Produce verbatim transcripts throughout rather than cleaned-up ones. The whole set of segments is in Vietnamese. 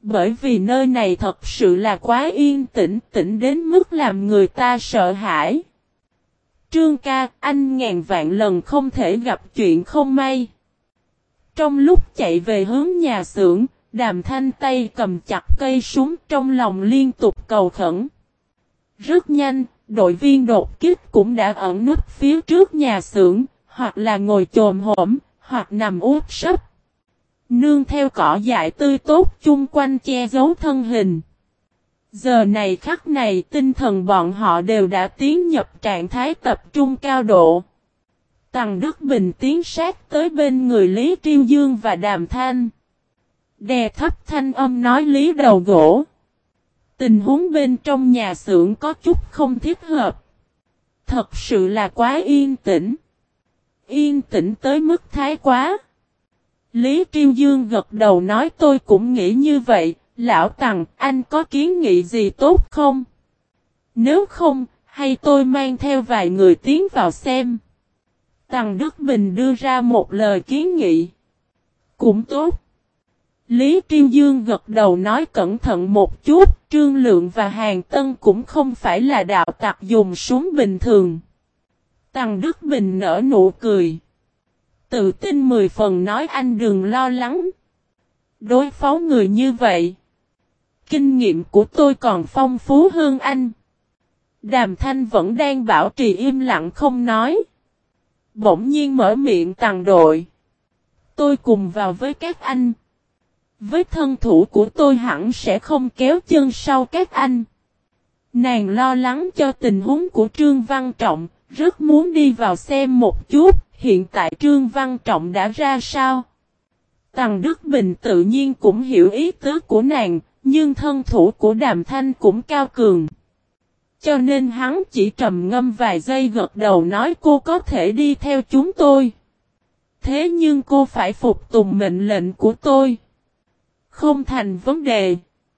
Bởi vì nơi này thật sự là quá yên tĩnh, tĩnh đến mức làm người ta sợ hãi. Trương ca, anh ngàn vạn lần không thể gặp chuyện không may. Trong lúc chạy về hướng nhà xưởng, Đàm Thanh tay cầm chặt cây súng, trong lòng liên tục cầu khẩn. Rất nhanh, đội viên đột kích cũng đã ẩn núp phía trước nhà xưởng, hoặc là ngồi chồm hổm, hoặc nằm úp sấp. Nương theo cỏ dại tươi tốt chung quanh che giấu thân hình. Giờ này khắc này tinh thần bọn họ đều đã tiến nhập trạng thái tập trung cao độ. Tằng Đức Bình tiến sát tới bên người Lý Triêu Dương và Đàm Thanh. Đè thấp thanh âm nói Lý đầu gỗ. Tình huống bên trong nhà xưởng có chút không thích hợp. Thật sự là quá yên tĩnh. Yên tĩnh tới mức thái quá. Lý Triêu Dương gật đầu nói tôi cũng nghĩ như vậy. Lão Tằng, anh có kiến nghị gì tốt không? Nếu không, hay tôi mang theo vài người tiến vào xem. Tằng Đức Bình đưa ra một lời kiến nghị. Cũng tốt. Lý Triêu Dương gật đầu nói cẩn thận một chút, Trương Lượng và Hàn Tân cũng không phải là đạo tặc dùng súng bình thường. Tằng Đức Bình nở nụ cười. Tự tin mười phần nói anh đừng lo lắng. Đối phó người như vậy, kinh nghiệm của tôi còn phong phú hơn anh. Đàm Thanh vẫn đang bảo trì im lặng không nói. Bỗng nhiên mở miệng Tằng đội. Tôi cùng vào với các anh. Với thân thủ của tôi hẳn sẽ không kéo chân sau các anh. Nàng lo lắng cho tình huống của Trương Văn Trọng, rất muốn đi vào xem một chút, hiện tại Trương Văn Trọng đã ra sao. Tằng Đức Bình tự nhiên cũng hiểu ý tứ của nàng, nhưng thân thủ của Đàm Thanh cũng cao cường. Cho nên hắn chỉ trầm ngâm vài giây gật đầu nói cô có thể đi theo chúng tôi. Thế nhưng cô phải phục tùng mệnh lệnh của tôi. Không thành vấn đề.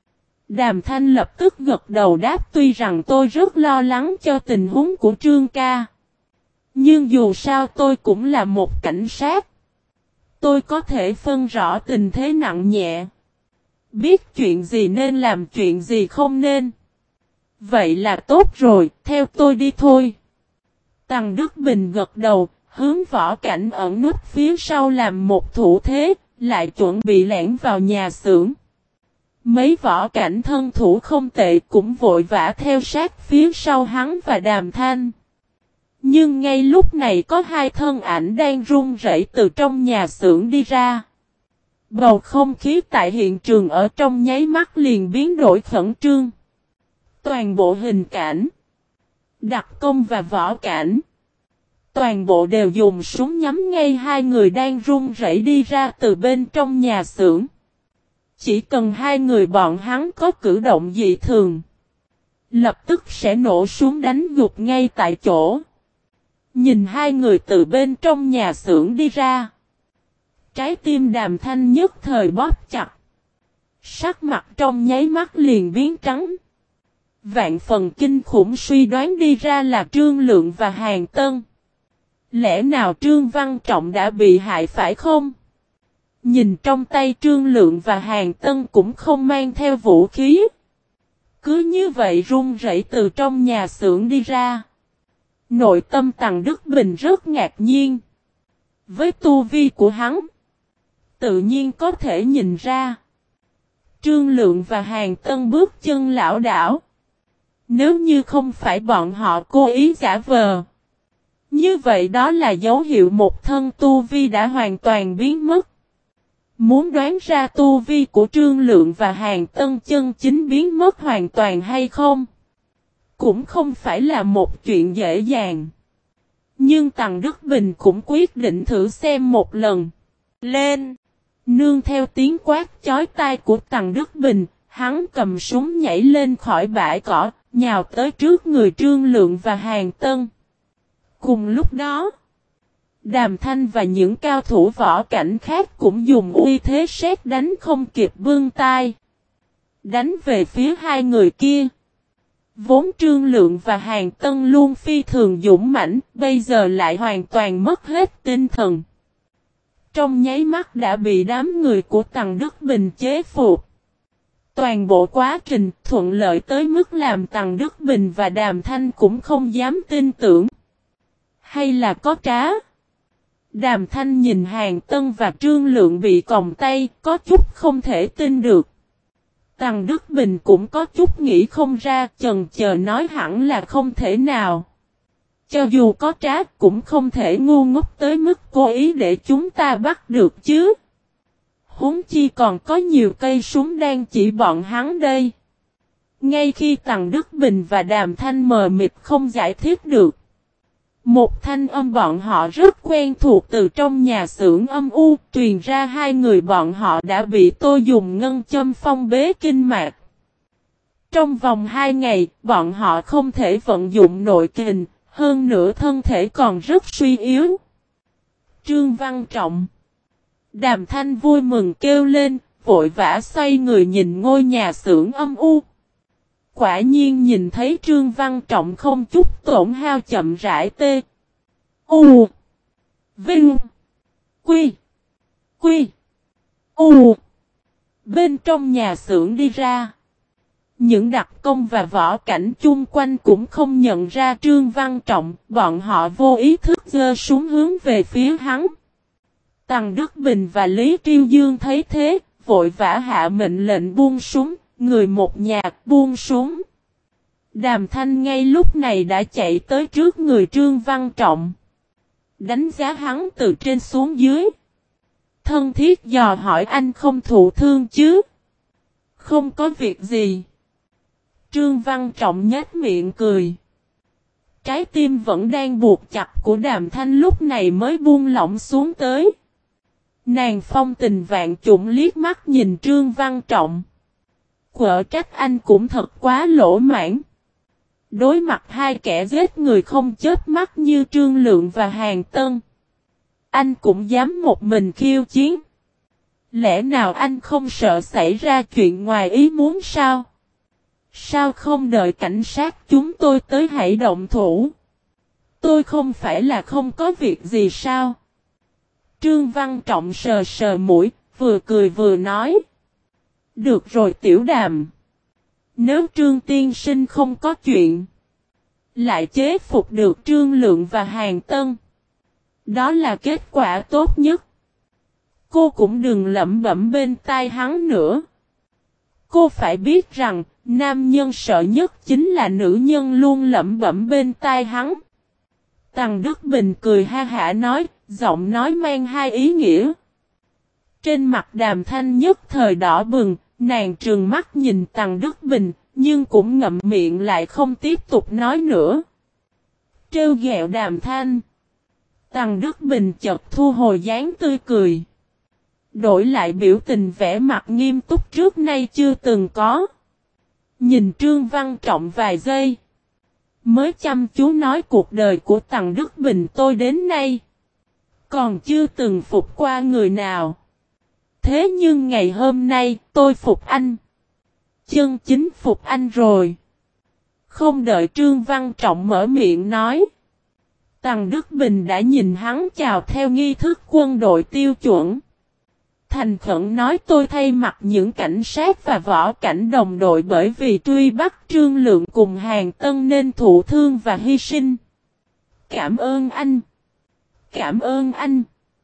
Đàm Thanh lập tức gật đầu đáp tuy rằng tôi rất lo lắng cho tình huống của Trương ca. Nhưng dù sao tôi cũng là một cảnh sát. Tôi có thể phân rõ tình thế nặng nhẹ. Biết chuyện gì nên làm chuyện gì không nên. Vậy là tốt rồi, theo tôi đi thôi. Tằng Đức Bình gật đầu, hướng Võ Cảnh ẩn núp phía sau làm một thủ thế, lại chuẩn bị lẻn vào nhà xưởng. Mấy Võ Cảnh thân thủ không tệ cũng vội vã theo sát phía sau hắn và Đàm Thanh. Nhưng ngay lúc này có hai thân ảnh đang run rẩy từ trong nhà xưởng đi ra. Bầu không khí tại hiện trường ở trong nháy mắt liền biến đổi khẩn trương. Toàn bộ hình cảnh, đặc công và võ cảnh, toàn bộ đều dùng súng nhắm ngay hai người đang run rẩy đi ra từ bên trong nhà xưởng. Chỉ cần hai người bọn hắn có cử động dị thường, lập tức sẽ nổ súng đánh gục ngay tại chỗ. Nhìn hai người từ bên trong nhà xưởng đi ra, trái tim Đàm Thanh nhất thời bóp chặt. Sắc mặt trong nháy mắt liền biến trắng. Vạn phần kinh khủng suy đoán đi ra là Trương Lượng và Hàn Tân. Lẽ nào Trương Văn Trọng đã bị hại phải không? Nhìn trong tay Trương Lượng và Hàn Tân cũng không mang theo vũ khí. Cứ như vậy run rẩy từ trong nhà xưởng đi ra. Nội tâm Tằng Đức Bình rất ngạc nhiên. Với tu vi của hắn, tự nhiên có thể nhìn ra. Trương Lượng và Hàn Tân bước chân lảo đảo. Nếu như không phải bọn họ cố ý giả vờ, như vậy đó là dấu hiệu một thân tu vi đã hoàn toàn biến mất. Muốn đoán ra tu vi của Trương Lượng và Hàn Tân chân chính biến mất hoàn toàn hay không, cũng không phải là một chuyện dễ dàng. Nhưng Tằng Đức Bình cũng quyết định thử xem một lần. Lên! Nương theo tiếng quát chói tai của Tằng Đức Bình, hắn cầm súng nhảy lên khỏi bãi cỏ, nhào tới trước người Trương Lượng và Hàn Tân. Cùng lúc đó, Đàm Thanh và những cao thủ võ cảnh khác cũng dùng uy thế sét đánh không kịp bưng tay, đánh về phía hai người kia. Vốn Trương Lượng và Hàn Tân luôn phi thường dũng mãnh, bây giờ lại hoàn toàn mất hết tinh thần. Trong nháy mắt đã bị đám người của Tằng Đức Bình chế phục. Toàn bộ quá trình thuận lợi tới mức làm Tằng Đức Bình và Đàm Thanh cũng không dám tin tưởng. Hay là có trá? Đàm Thanh nhìn Hàn Tân và Trương Lượng bị còng tay, có chút không thể tin được. Tằng Đức Bình cũng có chút nghĩ không ra, chần chờ nói hẳn là không thể nào. Cho dù có trá cũng không thể ngu ngốc tới mức cố ý để chúng ta bắt được chứ. Huống chi còn có nhiều cây súng đang chỉ bọn hắn đây. Ngay khi Tằng Đức Bình và Đàm Thanh mờ mịt không giải thích được, một thanh âm bọn họ rất quen thuộc từ trong nhà xưởng âm u truyền ra, hai người bọn họ đã bị tôi dùng ngân châm phong bế kinh mạch. Trong vòng hai ngày, bọn họ không thể vận dụng nội kình, hơn nữa thân thể còn rất suy yếu. Trương Văn Trọng. Đàm Thanh vui mừng kêu lên, vội vã xoay người nhìn ngôi nhà xưởng âm u. Quả nhiên nhìn thấy Trương Văn Trọng không chút tổn hao chậm rãi tê. U. Vinh. Quy. Quy. U. Bên trong nhà xưởng đi ra. Những đặc công và võ cảnh chung quanh cũng không nhận ra Trương Văn Trọng, bọn họ vô ý thức giơ súng hướng về phía hắn. Tằng Đức Bình và Lý Triêu Dương thấy thế, vội vã hạ mệnh lệnh buông súng, người một nhà buông súng. Đàm Thanh ngay lúc này đã chạy tới trước người Trương Văn Trọng, đánh giá hắn từ trên xuống dưới. Thân thiết dò hỏi anh không thụ thương chứ? Không có việc gì. Trương Văn Trọng nhếch miệng cười. Trái tim vẫn đang buộc chặt của Đàm Thanh lúc này mới buông lỏng xuống tới. Nàng phong tình vạn trùng liếc mắt nhìn Trương Văn Trọng. Quở trách anh cũng thật quá lỗ mãn. Đối mặt hai kẻ giết người không chớp mắt như Trương Lượng và Hàn Tân, anh cũng dám một mình khiêu chiến. Lẽ nào anh không sợ xảy ra chuyện ngoài ý muốn sao? Sao không đợi cảnh sát chúng tôi tới hãy động thủ? Tôi không phải là không có việc gì sao? Trương Văn Trọng sờ sờ mũi, vừa cười vừa nói. Được rồi Tiểu Đàm. Nếu Trương Tiên Sinh không có chuyện, lại chế phục được Trương Lượng và Hàn Tân, đó là kết quả tốt nhất. Cô cũng đừng lẩm bẩm bên tai hắn nữa. Cô phải biết rằng, nam nhân sợ nhất chính là nữ nhân luôn lẩm bẩm bên tai hắn. Tằng Đức Bình cười ha hả nói, giọng nói mang hai ý nghĩa. Trên mặt Đàm Thanh nhất thời đỏ bừng, nàng trừng mắt nhìn Tằng Đức Bình, nhưng cũng ngậm miệng lại không tiếp tục nói nữa. Trêu ghẹo Đàm Thanh. Tằng Đức Bình chợt thu hồi dáng tươi cười, đổi lại biểu tình vẻ mặt nghiêm túc trước nay chưa từng có. Nhìn Trương Văn Trọng vài giây, mới chăm chú nói cuộc đời của Tằng Đức Bình tôi đến nay còn chưa từng phục qua người nào. Thế nhưng ngày hôm nay tôi phục anh. Chân chính phục anh rồi. Không đợi Trương Văn Trọng mở miệng nói, Tằng Đức Bình đã nhìn hắn chào theo nghi thức quân đội tiêu chuẩn. Thành khẩn nói tôi thay mặt những cảnh sát và võ cảnh đồng đội bởi vì truy bắt Trương Lượng cùng Hàn Tân nên thụ thương và hy sinh. Cảm ơn anh. Cảm ơn anh.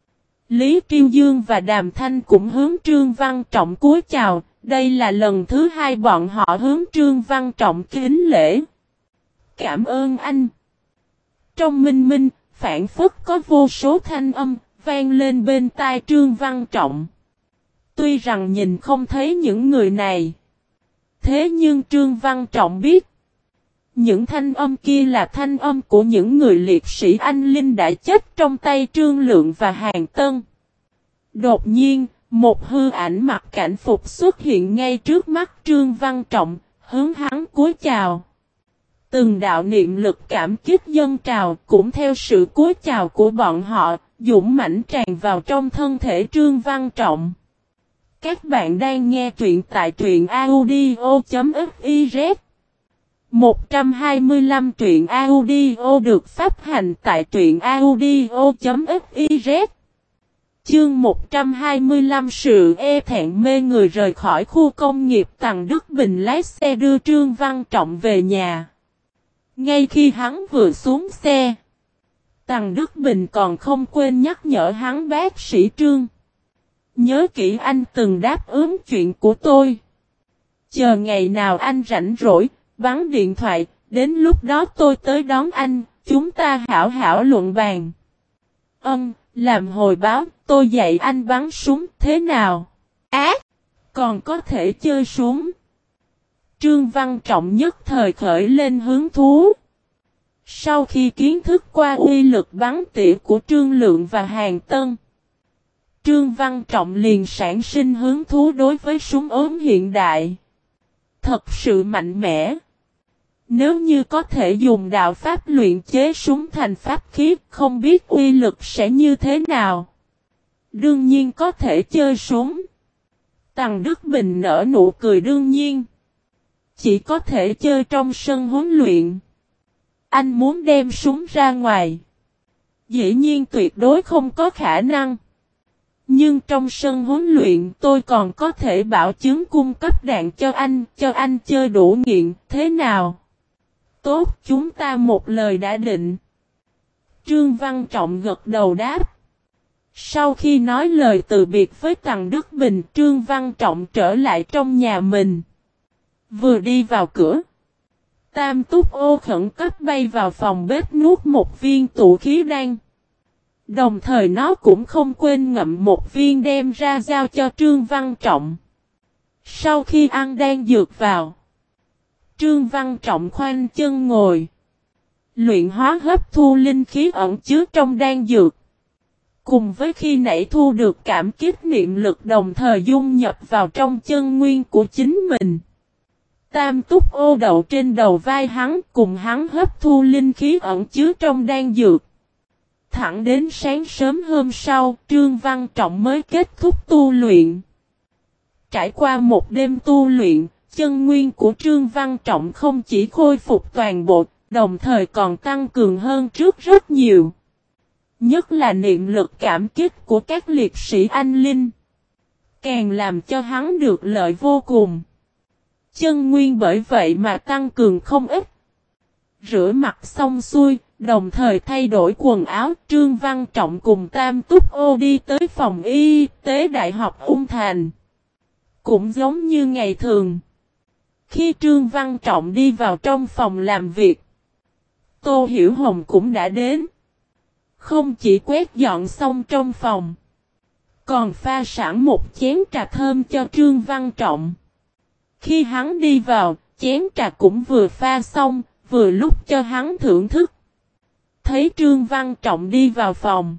Lý Triêu Dương và Đàm Thanh cũng hướng Trương Văn Trọng cúi chào, đây là lần thứ hai bọn họ hướng Trương Văn Trọng kính lễ. Cảm ơn anh. Trong minh minh, phản phất có vô số thanh âm, vang lên bên tai Trương Văn Trọng. Tuy rằng nhìn không thấy những người này, thế nhưng Trương Văn Trọng biết, những thanh âm kia là thanh âm của những người liệt sĩ anh linh đã chết trong tay Trương Lượng và Hàn Tân. Đột nhiên, một hư ảnh mặc cảnh phục xuất hiện ngay trước mắt Trương Văn Trọng, hướng hắn cúi chào. Từng đạo niệm lực cảm kích dâng trào, cũng theo sự cúi chào của bọn họ, dũng mãnh tràn vào trong thân thể Trương Văn Trọng. Các bạn đang nghe truyện tại truyện audio chấm fiz. một trăm hai mươi lăm truyện audio được phát hành tại truyện audio chấm fiz. Chương một trăm hai mươi lăm sự e thẹn mê người rời khỏi khu công nghiệp. Tằng Đức Bình lái xe đưa Trương Văn Trọng về nhà. Ngay khi hắn vừa xuống xe, Tằng Đức Bình còn không quên nhắc nhở hắn: bác sĩ Trương, nhớ kỹ anh từng đáp ứng chuyện của tôi. Chờ ngày nào anh rảnh rỗi, bắn điện thoại, đến lúc đó tôi tới đón anh, chúng ta hảo hảo luận bàn. Ân, làm hồi báo, tôi dạy anh bắn súng thế nào? Ác, còn có thể chơi súng. Trương Văn Trọng nhất thời khởi lên hứng thú. Sau khi kiến thức qua uy lực bắn tỉa của Trương Lượng và Hàn Tân, Trương Văn Trọng liền sản sinh hứng thú đối với súng ốm hiện đại. Thật sự mạnh mẽ. Nếu như có thể dùng đạo pháp luyện chế súng thành pháp khí, không biết uy lực sẽ như thế nào. Đương nhiên có thể chơi súng. Tằng Đức Bình nở nụ cười đương nhiên. Chỉ có thể chơi trong sân huấn luyện. Anh muốn đem súng ra ngoài, dĩ nhiên tuyệt đối không có khả năng. Nhưng trong sân huấn luyện tôi còn có thể bảo chứng cung cấp đạn cho anh, cho anh chơi đủ nghiện, thế nào? Tốt, chúng ta một lời đã định. Trương Văn Trọng gật đầu đáp. Sau khi nói lời từ biệt với Tằng Đức Bình, Trương Văn Trọng trở lại trong nhà mình. Vừa đi vào cửa, Tam Túc Ô khẩn cấp bay vào phòng bếp nuốt một viên tụ khí đan. Đồng thời nó cũng không quên ngậm một viên đem ra giao cho Trương Văn Trọng. Sau khi ăn đan dược vào, Trương Văn Trọng khoanh chân ngồi, luyện hóa hấp thu linh khí ẩn chứa trong đan dược. Cùng với khi nãy thu được cảm kích niệm lực đồng thời dung nhập vào trong chân nguyên của chính mình. Tam Túc Ô đậu trên đầu vai hắn, cùng hắn hấp thu linh khí ẩn chứa trong đan dược. Thẳng đến sáng sớm hôm sau, Trương Văn Trọng mới kết thúc tu luyện. Trải qua một đêm tu luyện, chân nguyên của Trương Văn Trọng không chỉ khôi phục toàn bộ, đồng thời còn tăng cường hơn trước rất nhiều. Nhất là niệm lực cảm kích của các liệt sĩ anh linh, càng làm cho hắn được lợi vô cùng. Chân nguyên bởi vậy mà tăng cường không ít. Rửa mặt xong xuôi, đồng thời thay đổi quần áo, Trương Văn Trọng cùng Tam Túc Ô đi tới phòng y tế Đại học Ung Thành. Cũng giống như ngày thường, khi Trương Văn Trọng đi vào trong phòng làm việc, Tô Hiểu Hồng cũng đã đến. Không chỉ quét dọn xong trong phòng, còn pha sẵn một chén trà thơm cho Trương Văn Trọng. Khi hắn đi vào, chén trà cũng vừa pha xong, vừa lúc cho hắn thưởng thức. Thấy Trương Văn Trọng đi vào phòng,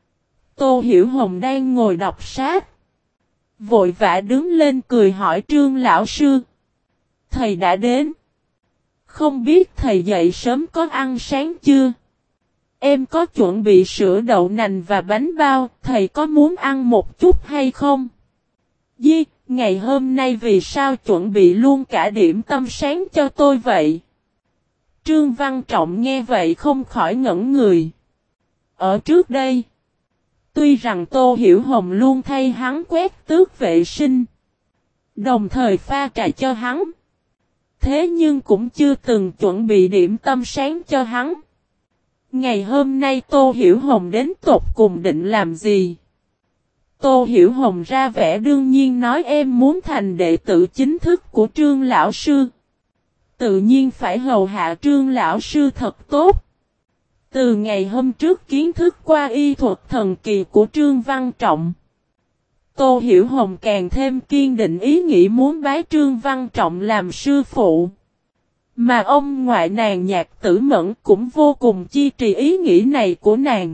Tô Hiểu Hồng đang ngồi đọc sách, vội vã đứng lên cười hỏi Trương lão sư: thầy đã đến. Không biết thầy dậy sớm có ăn sáng chưa? Em có chuẩn bị sữa đậu nành và bánh bao, thầy có muốn ăn một chút hay không? Di, ngày hôm nay vì sao chuẩn bị luôn cả điểm tâm sáng cho tôi vậy? Trương Văn Trọng nghe vậy không khỏi ngẩn người. Ở trước đây, tuy rằng Tô Hiểu Hồng luôn thay hắn quét tước vệ sinh, đồng thời pha trà cho hắn, thế nhưng cũng chưa từng chuẩn bị điểm tâm sáng cho hắn. Ngày hôm nay Tô Hiểu Hồng đến tột cùng định làm gì? Tô Hiểu Hồng ra vẻ đương nhiên nói: em muốn thành đệ tử chính thức của Trương lão sư, tự nhiên phải hầu hạ Trương lão sư thật tốt. Từ ngày hôm trước kiến thức qua y thuật thần kỳ của Trương Văn Trọng, Tô Hiểu Hồng càng thêm kiên định ý nghĩ muốn bái Trương Văn Trọng làm sư phụ. Mà ông ngoại nàng Nhạc Tử Mẫn cũng vô cùng chi trì ý nghĩ này của nàng.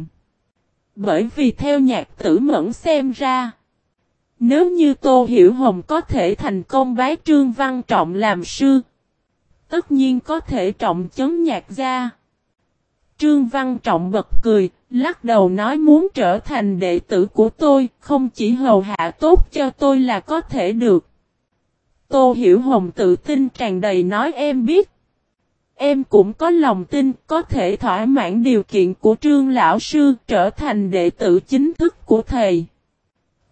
Bởi vì theo Nhạc Tử Mẫn xem ra, nếu như Tô Hiểu Hồng có thể thành công bái Trương Văn Trọng làm sư, tất nhiên có thể trọng chấn Nhạc gia. Trương Văn Trọng bật cười, lắc đầu nói: muốn trở thành đệ tử của tôi, không chỉ hầu hạ tốt cho tôi là có thể được. Tô Hiểu Hồng tự tin tràn đầy nói: em biết. Em cũng có lòng tin có thể thỏa mãn điều kiện của Trương lão sư, trở thành đệ tử chính thức của thầy.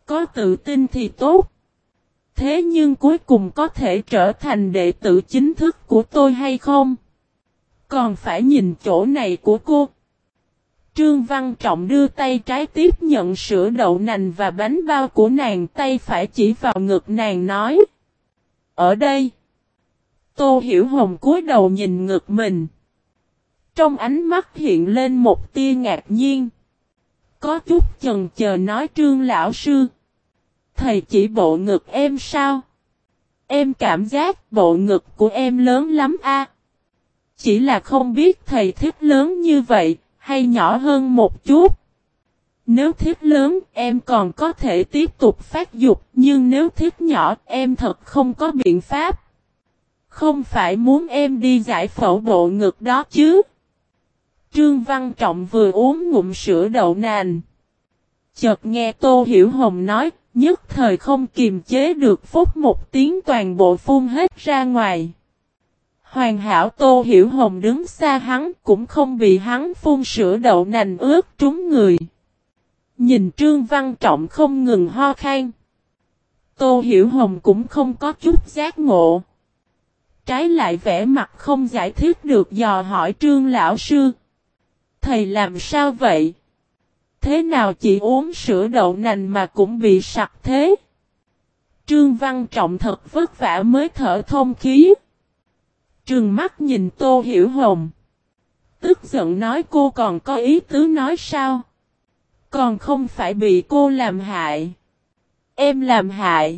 Có tự tin thì tốt. Thế nhưng cuối cùng có thể trở thành đệ tử chính thức của tôi hay không? Còn phải nhìn chỗ này của cô. Trương Văn Trọng đưa tay trái tiếp nhận sữa đậu nành và bánh bao của nàng, tay phải chỉ vào ngực nàng nói. Ở đây. Tô Hiểu Hồng cúi đầu nhìn ngực mình. Trong ánh mắt hiện lên một tia ngạc nhiên. Có chút chần chờ nói Trương lão sư. Thầy chỉ bộ ngực em sao? Em cảm giác bộ ngực của em lớn lắm a. Chỉ là không biết thầy thích lớn như vậy, hay nhỏ hơn một chút. Nếu thích lớn, em còn có thể tiếp tục phát dục, nhưng nếu thích nhỏ, em thật không có biện pháp. Không phải muốn em đi giải phẫu bộ ngực đó chứ. Trương Văn Trọng vừa uống ngụm sữa đậu nành. Chợt nghe Tô Hiểu Hồng nói, nhất thời không kiềm chế được phút một tiếng toàn bộ phun hết ra ngoài. Hoàn hảo Tô Hiểu Hồng đứng xa hắn cũng không bị hắn phun sữa đậu nành ướt trúng người. Nhìn Trương Văn Trọng không ngừng ho khan. Tô Hiểu Hồng cũng không có chút giác ngộ. Trái lại vẻ mặt không giải thích được dò hỏi Trương lão sư. Thầy làm sao vậy? Thế nào chỉ uống sữa đậu nành mà cũng bị sặc thế? Trương Văn Trọng thật vất vả mới thở thông khí. Trừng mắt nhìn Tô Hiểu Hồng. Tức giận nói cô còn có ý tứ nói sao? Còn không phải bị cô làm hại. Em làm hại.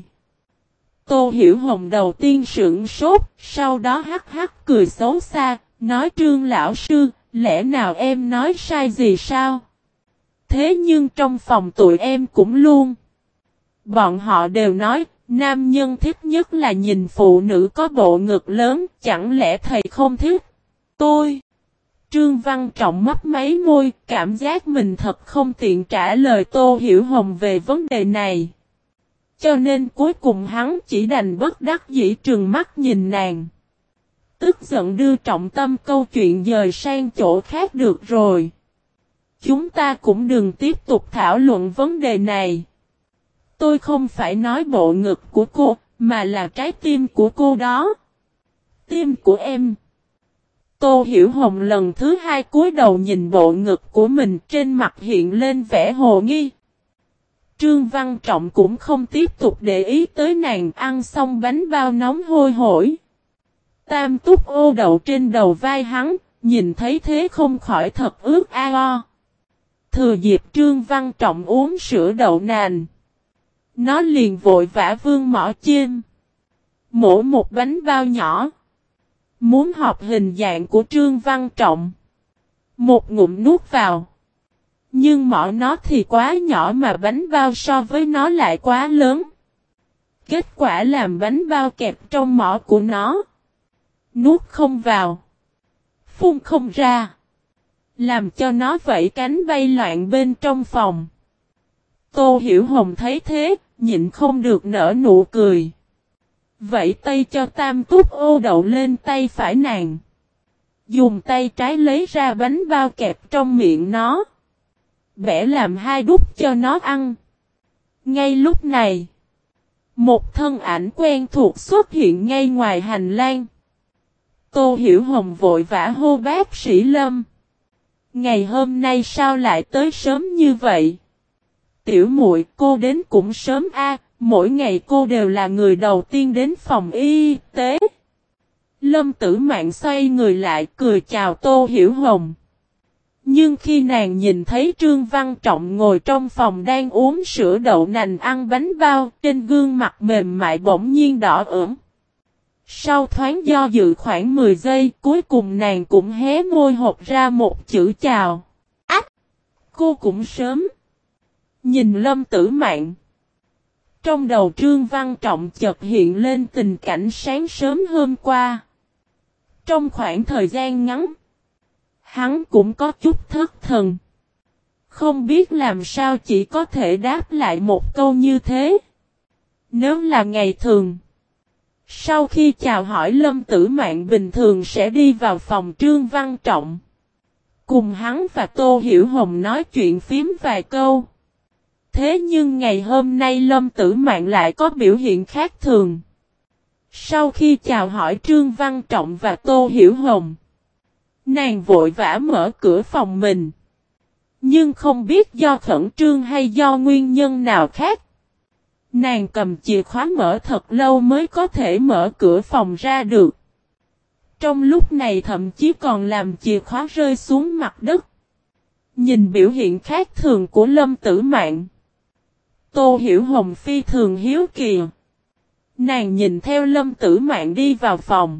Tô Hiểu Hồng đầu tiên sững sốt, sau đó hắc hắc cười xấu xa, nói Trương lão sư, lẽ nào em nói sai gì sao? Thế nhưng trong phòng tụi em cũng luôn. Bọn họ đều nói, nam nhân thích nhất là nhìn phụ nữ có bộ ngực lớn, chẳng lẽ thầy không thích? Tôi. Trương Văn Trọng mấp máy môi, cảm giác mình thật không tiện trả lời Tô Hiểu Hồng về vấn đề này. Cho nên cuối cùng hắn chỉ đành bất đắc dĩ trừng mắt nhìn nàng. Tức giận đưa trọng tâm câu chuyện dời sang chỗ khác được rồi. Chúng ta cũng đừng tiếp tục thảo luận vấn đề này. Tôi không phải nói bộ ngực của cô, mà là trái tim của cô đó. Tim của em. Tô Hiểu Hồng lần thứ hai cúi đầu nhìn bộ ngực của mình, trên mặt hiện lên vẻ hồ nghi. Trương Văn Trọng cũng không tiếp tục để ý tới nàng, ăn xong bánh bao nóng hôi hổi. Tam túc ô đậu trên đầu vai hắn, nhìn thấy thế không khỏi thật ướt a o. Thừa dịp Trương Văn Trọng uống sữa đậu nành. Nó liền vội vã vương mỏ chim. Mổ một bánh bao nhỏ. Muốn học hình dạng của Trương Văn Trọng. Một ngụm nuốt vào. Nhưng mỏ nó thì quá nhỏ mà bánh bao so với nó lại quá lớn. Kết quả làm bánh bao kẹp trong mỏ của nó. Nuốt không vào. Phun không ra. Làm cho nó vẫy cánh bay loạn bên trong phòng. Tô Hiểu Hồng thấy thế, nhịn không được nở nụ cười. Vẫy tay cho tam túc ô đậu lên tay phải nàng. Dùng tay trái lấy ra bánh bao kẹp trong miệng nó. Bẻ làm hai đút cho nó ăn. Ngay lúc này, một thân ảnh quen thuộc xuất hiện ngay ngoài hành lang. Tô Hiểu Hồng vội vã hô bác sĩ Lâm. Ngày hôm nay sao lại tới sớm như vậy? Tiểu muội, cô đến cũng sớm a, mỗi ngày cô đều là người đầu tiên đến phòng y tế. Lâm Tử Mạn xoay người lại cười chào Tô Hiểu Hồng. Nhưng khi nàng nhìn thấy Trương Văn Trọng ngồi trong phòng đang uống sữa đậu nành ăn bánh bao, trên gương mặt mềm mại bỗng nhiên đỏ ửng. Sau thoáng do dự khoảng mười giây, cuối cùng nàng cũng hé môi hộc ra một chữ chào. Ách! Cô cũng sớm. Nhìn Lâm Tử Mạn. Trong đầu Trương Văn Trọng chợt hiện lên tình cảnh sáng sớm hôm qua. Trong khoảng thời gian ngắn, hắn cũng có chút thất thần. Không biết làm sao chỉ có thể đáp lại một câu như thế. Nếu là ngày thường, sau khi chào hỏi Lâm Tử Mạn bình thường sẽ đi vào phòng Trương Văn Trọng. Cùng hắn và Tô Hiểu Hồng nói chuyện phím vài câu. Thế nhưng ngày hôm nay Lâm Tử Mạn lại có biểu hiện khác thường. Sau khi chào hỏi Trương Văn Trọng và Tô Hiểu Hồng, nàng vội vã mở cửa phòng mình. Nhưng không biết do khẩn trương hay do nguyên nhân nào khác, nàng cầm chìa khóa mở thật lâu mới có thể mở cửa phòng ra được. Trong lúc này thậm chí còn làm chìa khóa rơi xuống mặt đất. Nhìn biểu hiện khác thường của Lâm Tử Mạn, Tô Hiểu Hồng phi thường hiếu kỳ. Nàng nhìn theo Lâm Tử Mạn đi vào phòng,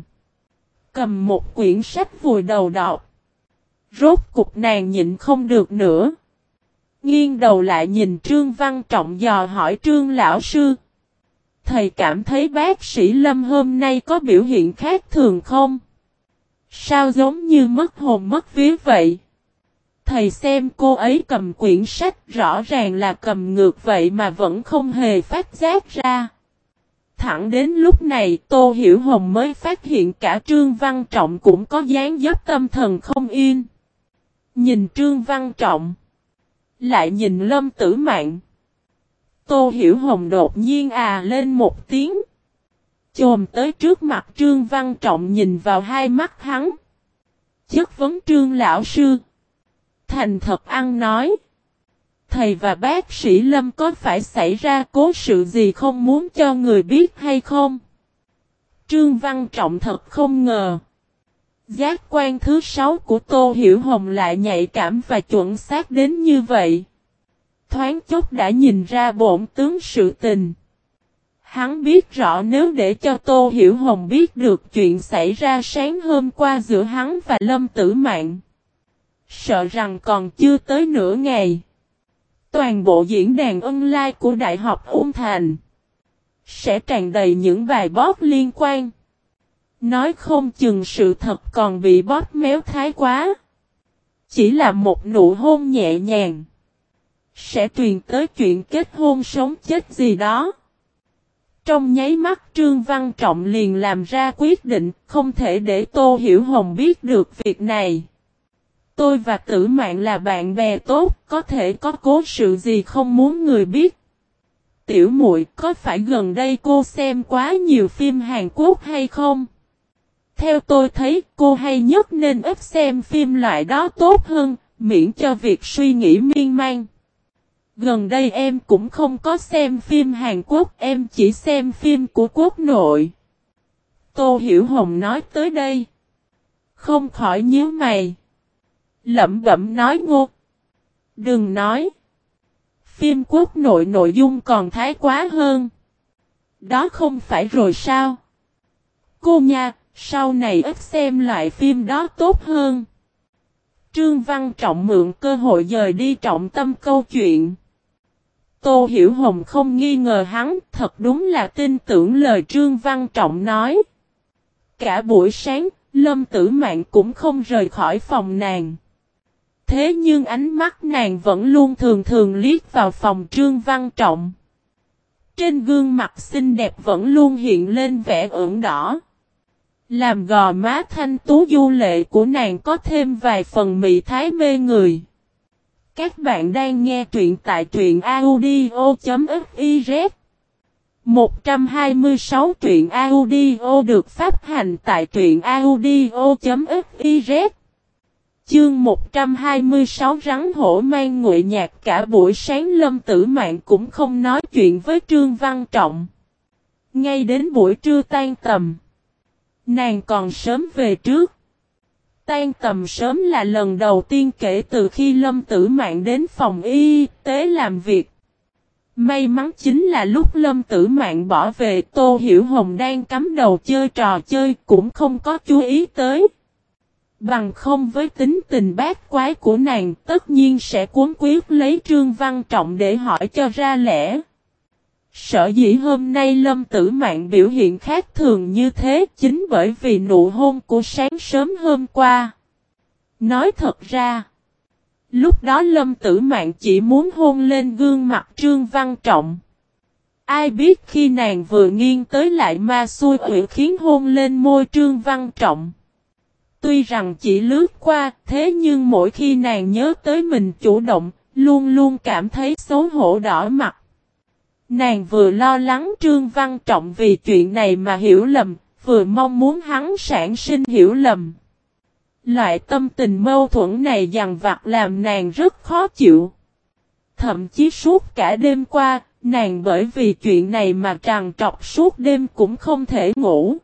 cầm một quyển sách vùi đầu đọc. Rốt cục nàng nhịn không được nữa, nghiêng đầu lại nhìn Trương Văn Trọng dò hỏi Trương lão sư: "Thầy cảm thấy bác sĩ Lâm hôm nay có biểu hiện khác thường không? Sao giống như mất hồn mất vía vậy?" Thầy xem cô ấy cầm quyển sách rõ ràng là cầm ngược vậy mà vẫn không hề phát giác ra. Thẳng đến lúc này Tô Hiểu Hồng mới phát hiện cả Trương Văn Trọng cũng có dáng dấp tâm thần không yên. Nhìn Trương Văn Trọng, lại nhìn Lâm Tử Mạn, Tô Hiểu Hồng đột nhiên à lên một tiếng, chồm tới trước mặt Trương Văn Trọng nhìn vào hai mắt hắn. Chất vấn Trương lão sư. Thành thật ăn nói: "Thầy và bác sĩ Lâm có phải xảy ra cố sự gì không muốn cho người biết hay không?" Trương Văn Trọng thật không ngờ, giác quan thứ sáu của Tô Hiểu Hồng lại nhạy cảm và chuẩn xác đến như vậy. Thoáng chốc đã nhìn ra bổn tướng sự tình. Hắn biết rõ nếu để cho Tô Hiểu Hồng biết được chuyện xảy ra sáng hôm qua giữa hắn và Lâm Tử Mạn, sợ rằng còn chưa tới nửa ngày, toàn bộ diễn đàn online của Đại học Ung Thành sẽ tràn đầy những bài bóp liên quan. Nói không chừng sự thật còn bị bóp méo thái quá. Chỉ là một nụ hôn nhẹ nhàng sẽ truyền tới chuyện kết hôn sống chết gì đó. Trong nháy mắt Trương Văn Trọng liền làm ra quyết định không thể để Tô Hiểu Hồng biết được việc này. Tôi và Tử Mạn là bạn bè tốt, có thể có cố sự gì không muốn người biết. Tiểu muội, có phải gần đây cô xem quá nhiều phim Hàn Quốc hay không? Theo tôi thấy cô hay nhất nên ít xem phim loại đó tốt hơn, miễn cho việc suy nghĩ miên man. Gần đây em cũng không có xem phim Hàn Quốc, em chỉ xem phim của quốc nội. Tô Hiểu Hồng nói tới đây, không khỏi nhíu mày, lẩm bẩm nói: "Ngô, đừng nói. Phim quốc nội nội dung còn thái quá hơn. Đó không phải rồi sao? Cô nha, sau này ít xem loại phim đó tốt hơn." Trương Văn Trọng mượn cơ hội dời đi trọng tâm câu chuyện. Tô Hiểu Hồng không nghi ngờ hắn, thật đúng là tin tưởng lời Trương Văn Trọng nói. Cả buổi sáng, Lâm Tử Mạn cũng không rời khỏi phòng nàng. Thế nhưng ánh mắt nàng vẫn luôn thường thường liếc vào phòng Trương Văn Trọng. Trên gương mặt xinh đẹp vẫn luôn hiện lên vẻ ửng đỏ, làm gò má thanh tú du lệ của nàng có thêm vài phần mị thái mê người. Các bạn đang nghe truyện tại truyện audio chấm fiz. một trăm hai mươi sáu truyện audio được phát hành tại truyện audio chấm fiz. Chương một trăm hai mươi sáu rắn hổ mang nguội nhạt. Cả buổi sáng Lâm Tử Mạn cũng không nói chuyện với Trương Văn Trọng. Ngay đến buổi trưa tan tầm, nàng còn sớm về trước. Tan tầm sớm là lần đầu tiên kể từ khi Lâm Tử Mạn đến phòng y tế làm việc. May mắn chính là lúc Lâm Tử Mạn bỏ về, Tô Hiểu Hồng đang cắm đầu chơi trò chơi cũng không có chú ý tới. Bằng không với tính tình bát quái của nàng tất nhiên sẽ cuốn quyết lấy Trương Văn Trọng để hỏi cho ra lẽ. Sở dĩ hôm nay Lâm Tử Mạn biểu hiện khác thường như thế chính bởi vì nụ hôn của sáng sớm hôm qua. Nói thật ra, lúc đó Lâm Tử Mạn chỉ muốn hôn lên gương mặt Trương Văn Trọng. Ai biết khi nàng vừa nghiêng tới lại ma xui quỷ khiến hôn lên môi Trương Văn Trọng. Tuy rằng chỉ lướt qua, thế nhưng mỗi khi nàng nhớ tới mình chủ động, Luôn luôn cảm thấy xấu hổ đỏ mặt. Nàng vừa lo lắng Trương Văn Trọng vì chuyện này mà hiểu lầm, vừa mong muốn hắn sản sinh hiểu lầm. Loại tâm tình mâu thuẫn này dằn vặt làm nàng rất khó chịu. Thậm chí suốt cả đêm qua, nàng bởi vì chuyện này mà trằn trọc suốt đêm cũng không thể ngủ.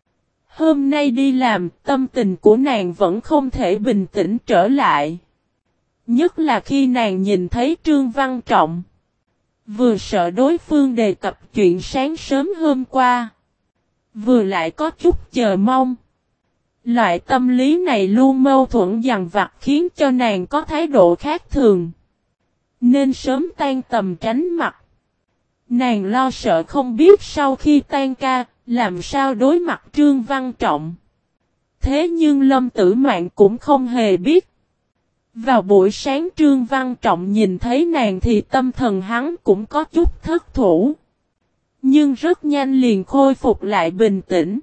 Hôm nay đi làm, tâm tình của nàng vẫn không thể bình tĩnh trở lại. Nhất là khi nàng nhìn thấy Trương Văn Trọng. Vừa sợ đối phương đề cập chuyện sáng sớm hôm qua. Vừa lại có chút chờ mong. Loại tâm lý này luôn mâu thuẫn dằn vặt khiến cho nàng có thái độ khác thường. Nên sớm tan tầm tránh mặt. Nàng lo sợ không biết sau khi tan ca, làm sao đối mặt Trương Văn Trọng. Thế nhưng Lâm Tử Mạn cũng không hề biết. Vào buổi sáng Trương Văn Trọng nhìn thấy nàng thì tâm thần hắn cũng có chút thất thủ. Nhưng rất nhanh liền khôi phục lại bình tĩnh.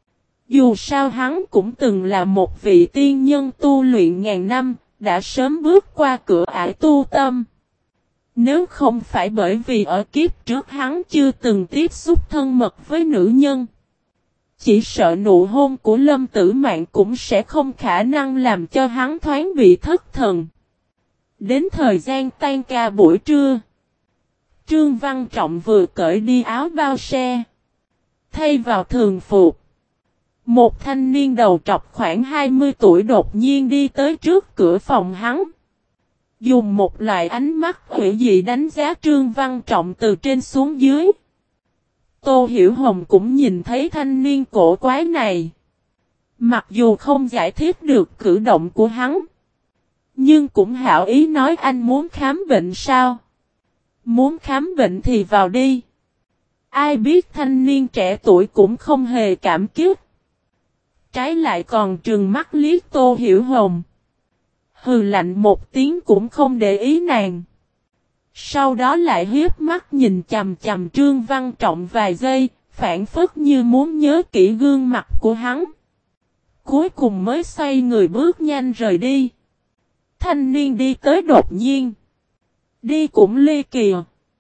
Dù sao hắn cũng từng là một vị tiên nhân tu luyện ngàn năm, đã sớm bước qua cửa ải tu tâm. Nếu không phải bởi vì ở kiếp trước hắn chưa từng tiếp xúc thân mật với nữ nhân. Chỉ sợ nụ hôn của Lâm Tử Mạn cũng sẽ không khả năng làm cho hắn thoáng bị thất thần. Đến thời gian tan ca buổi trưa. Trương Văn Trọng vừa cởi đi áo bao xe. Thay vào thường phục. Một thanh niên đầu trọc khoảng hai mươi tuổi đột nhiên đi tới trước cửa phòng hắn. Dùng một loại ánh mắt hủy dị đánh giá Trương Văn Trọng từ trên xuống dưới. Tô Hiểu Hồng cũng nhìn thấy thanh niên cổ quái này. Mặc dù không giải thích được cử động của hắn. Nhưng cũng hảo ý nói anh muốn khám bệnh sao? Muốn khám bệnh thì vào đi. Ai biết thanh niên trẻ tuổi cũng không hề cảm kích. Trái lại còn trừng mắt liếc Tô Hiểu Hồng. Hừ lạnh một tiếng cũng không để ý nàng. Sau đó lại hiếp mắt nhìn chằm chằm Trương Văn Trọng vài giây, phản phất như muốn nhớ kỹ gương mặt của hắn. Cuối cùng mới xoay người bước nhanh rời đi. Thanh niên đi tới đột nhiên. Đi cũng ly kỳ.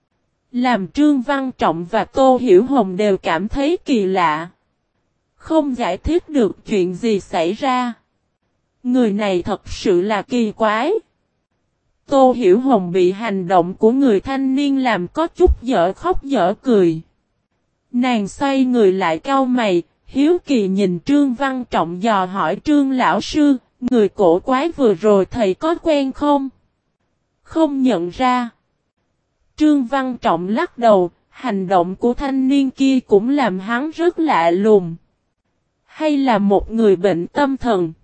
Làm Trương Văn Trọng và Tô Hiểu Hồng đều cảm thấy kỳ lạ. Không giải thích được chuyện gì xảy ra. Người này thật sự là kỳ quái. Tô Hiểu Hồng bị hành động của người thanh niên làm có chút dở khóc dở cười. Nàng xoay người lại cau mày, hiếu kỳ nhìn Trương Văn Trọng dò hỏi Trương lão sư, người cổ quái vừa rồi thầy có quen không? Không nhận ra. Trương Văn Trọng lắc đầu, hành động của thanh niên kia cũng làm hắn rất lạ lùng. Hay là một người bệnh tâm thần?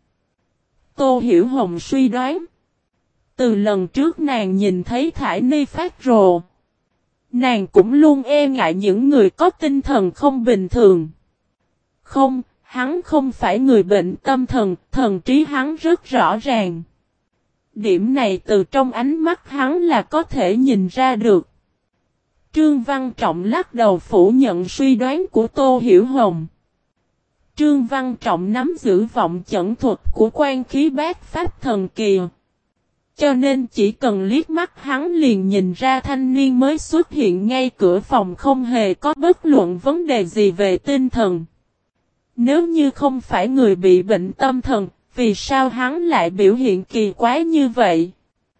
Tô Hiểu Hồng suy đoán. Từ lần trước nàng nhìn thấy Thải Ni phát rồ. Nàng cũng luôn e ngại những người có tinh thần không bình thường. Không, hắn không phải người bệnh tâm thần, thần trí hắn rất rõ ràng. Điểm này từ trong ánh mắt hắn là có thể nhìn ra được. Trương Văn Trọng lắc đầu phủ nhận suy đoán của Tô Hiểu Hồng. Trương Văn Trọng nắm giữ vọng chẩn thuật của quan khí bát pháp thần kỳ. Cho nên chỉ cần liếc mắt hắn liền nhìn ra thanh niên mới xuất hiện ngay cửa phòng không hề có bất luận vấn đề gì về tinh thần. Nếu như không phải người bị bệnh tâm thần, vì sao hắn lại biểu hiện kỳ quái như vậy?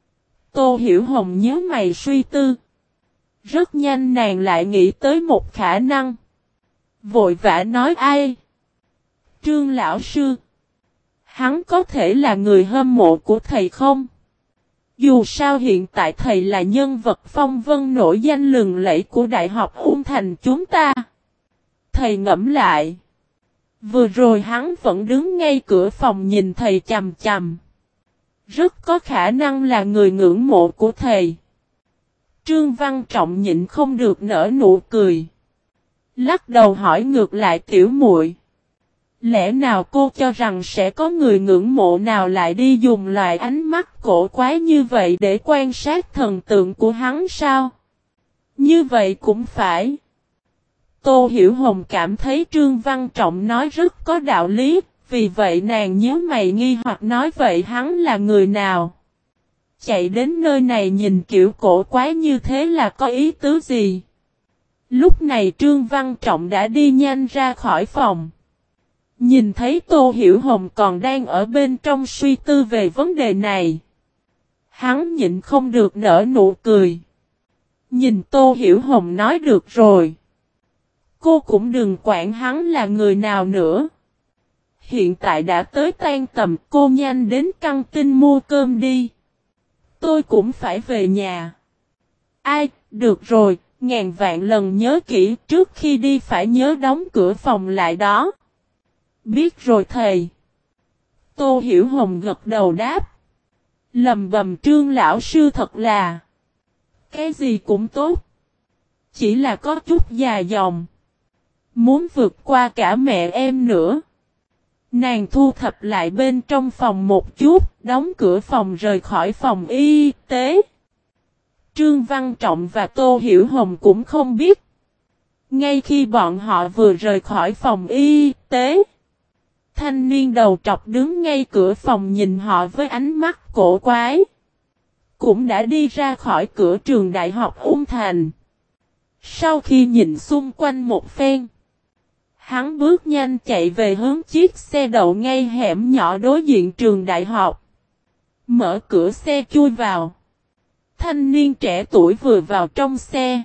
Tô Hiểu Hồng nhớ mày suy tư. Rất nhanh nàng lại nghĩ tới một khả năng. Vội vã nói ai? Trương lão sư. Hắn có thể là người hâm mộ của thầy không? Dù sao hiện tại thầy là nhân vật phong vân nổi danh lừng lẫy của Đại học Ung Thành chúng ta. Thầy ngẫm lại. Vừa rồi hắn vẫn đứng ngay cửa phòng nhìn thầy chằm chằm. Rất có khả năng là người ngưỡng mộ của thầy. Trương Văn Trọng nhịn không được nở nụ cười. Lắc đầu hỏi ngược lại tiểu muội. Lẽ nào cô cho rằng sẽ có người ngưỡng mộ nào lại đi dùng loại ánh mắt cổ quái như vậy để quan sát thần tượng của hắn sao? Như vậy cũng phải. Tô Hiểu Hồng cảm thấy Trương Văn Trọng nói rất có đạo lý, vì vậy nàng nhớ mày nghi hoặc nói vậy hắn là người nào? Chạy đến nơi này nhìn kiểu cổ quái như thế là có ý tứ gì? Lúc này Trương Văn Trọng đã đi nhanh ra khỏi phòng. Nhìn thấy Tô Hiểu Hồng còn đang ở bên trong suy tư về vấn đề này. Hắn nhịn không được nở nụ cười. Nhìn Tô Hiểu Hồng nói được rồi. Cô cũng đừng quản hắn là người nào nữa. Hiện tại đã tới tan tầm, cô nhanh đến căng tin mua cơm đi. Tôi cũng phải về nhà. Ai, được rồi, ngàn vạn lần nhớ kỹ, trước khi đi phải nhớ đóng cửa phòng lại đó. Biết rồi thầy. Tô Hiểu Hồng gật đầu đáp. Lầm bầm Trương lão sư thật là. Cái gì cũng tốt. Chỉ là có chút dài dòng. Muốn vượt qua cả mẹ em nữa. Nàng thu thập lại bên trong phòng một chút, đóng cửa phòng rời khỏi phòng y tế. Trương Văn Trọng và Tô Hiểu Hồng cũng không biết. Ngay khi bọn họ vừa rời khỏi phòng y tế, thanh niên đầu trọc đứng ngay cửa phòng nhìn họ với ánh mắt cổ quái. Cũng đã đi ra khỏi cửa trường đại học Ung Thành. Sau khi nhìn xung quanh một phen, hắn bước nhanh chạy về hướng chiếc xe đậu ngay hẻm nhỏ đối diện trường đại học. Mở cửa xe chui vào. Thanh niên trẻ tuổi vừa vào trong xe.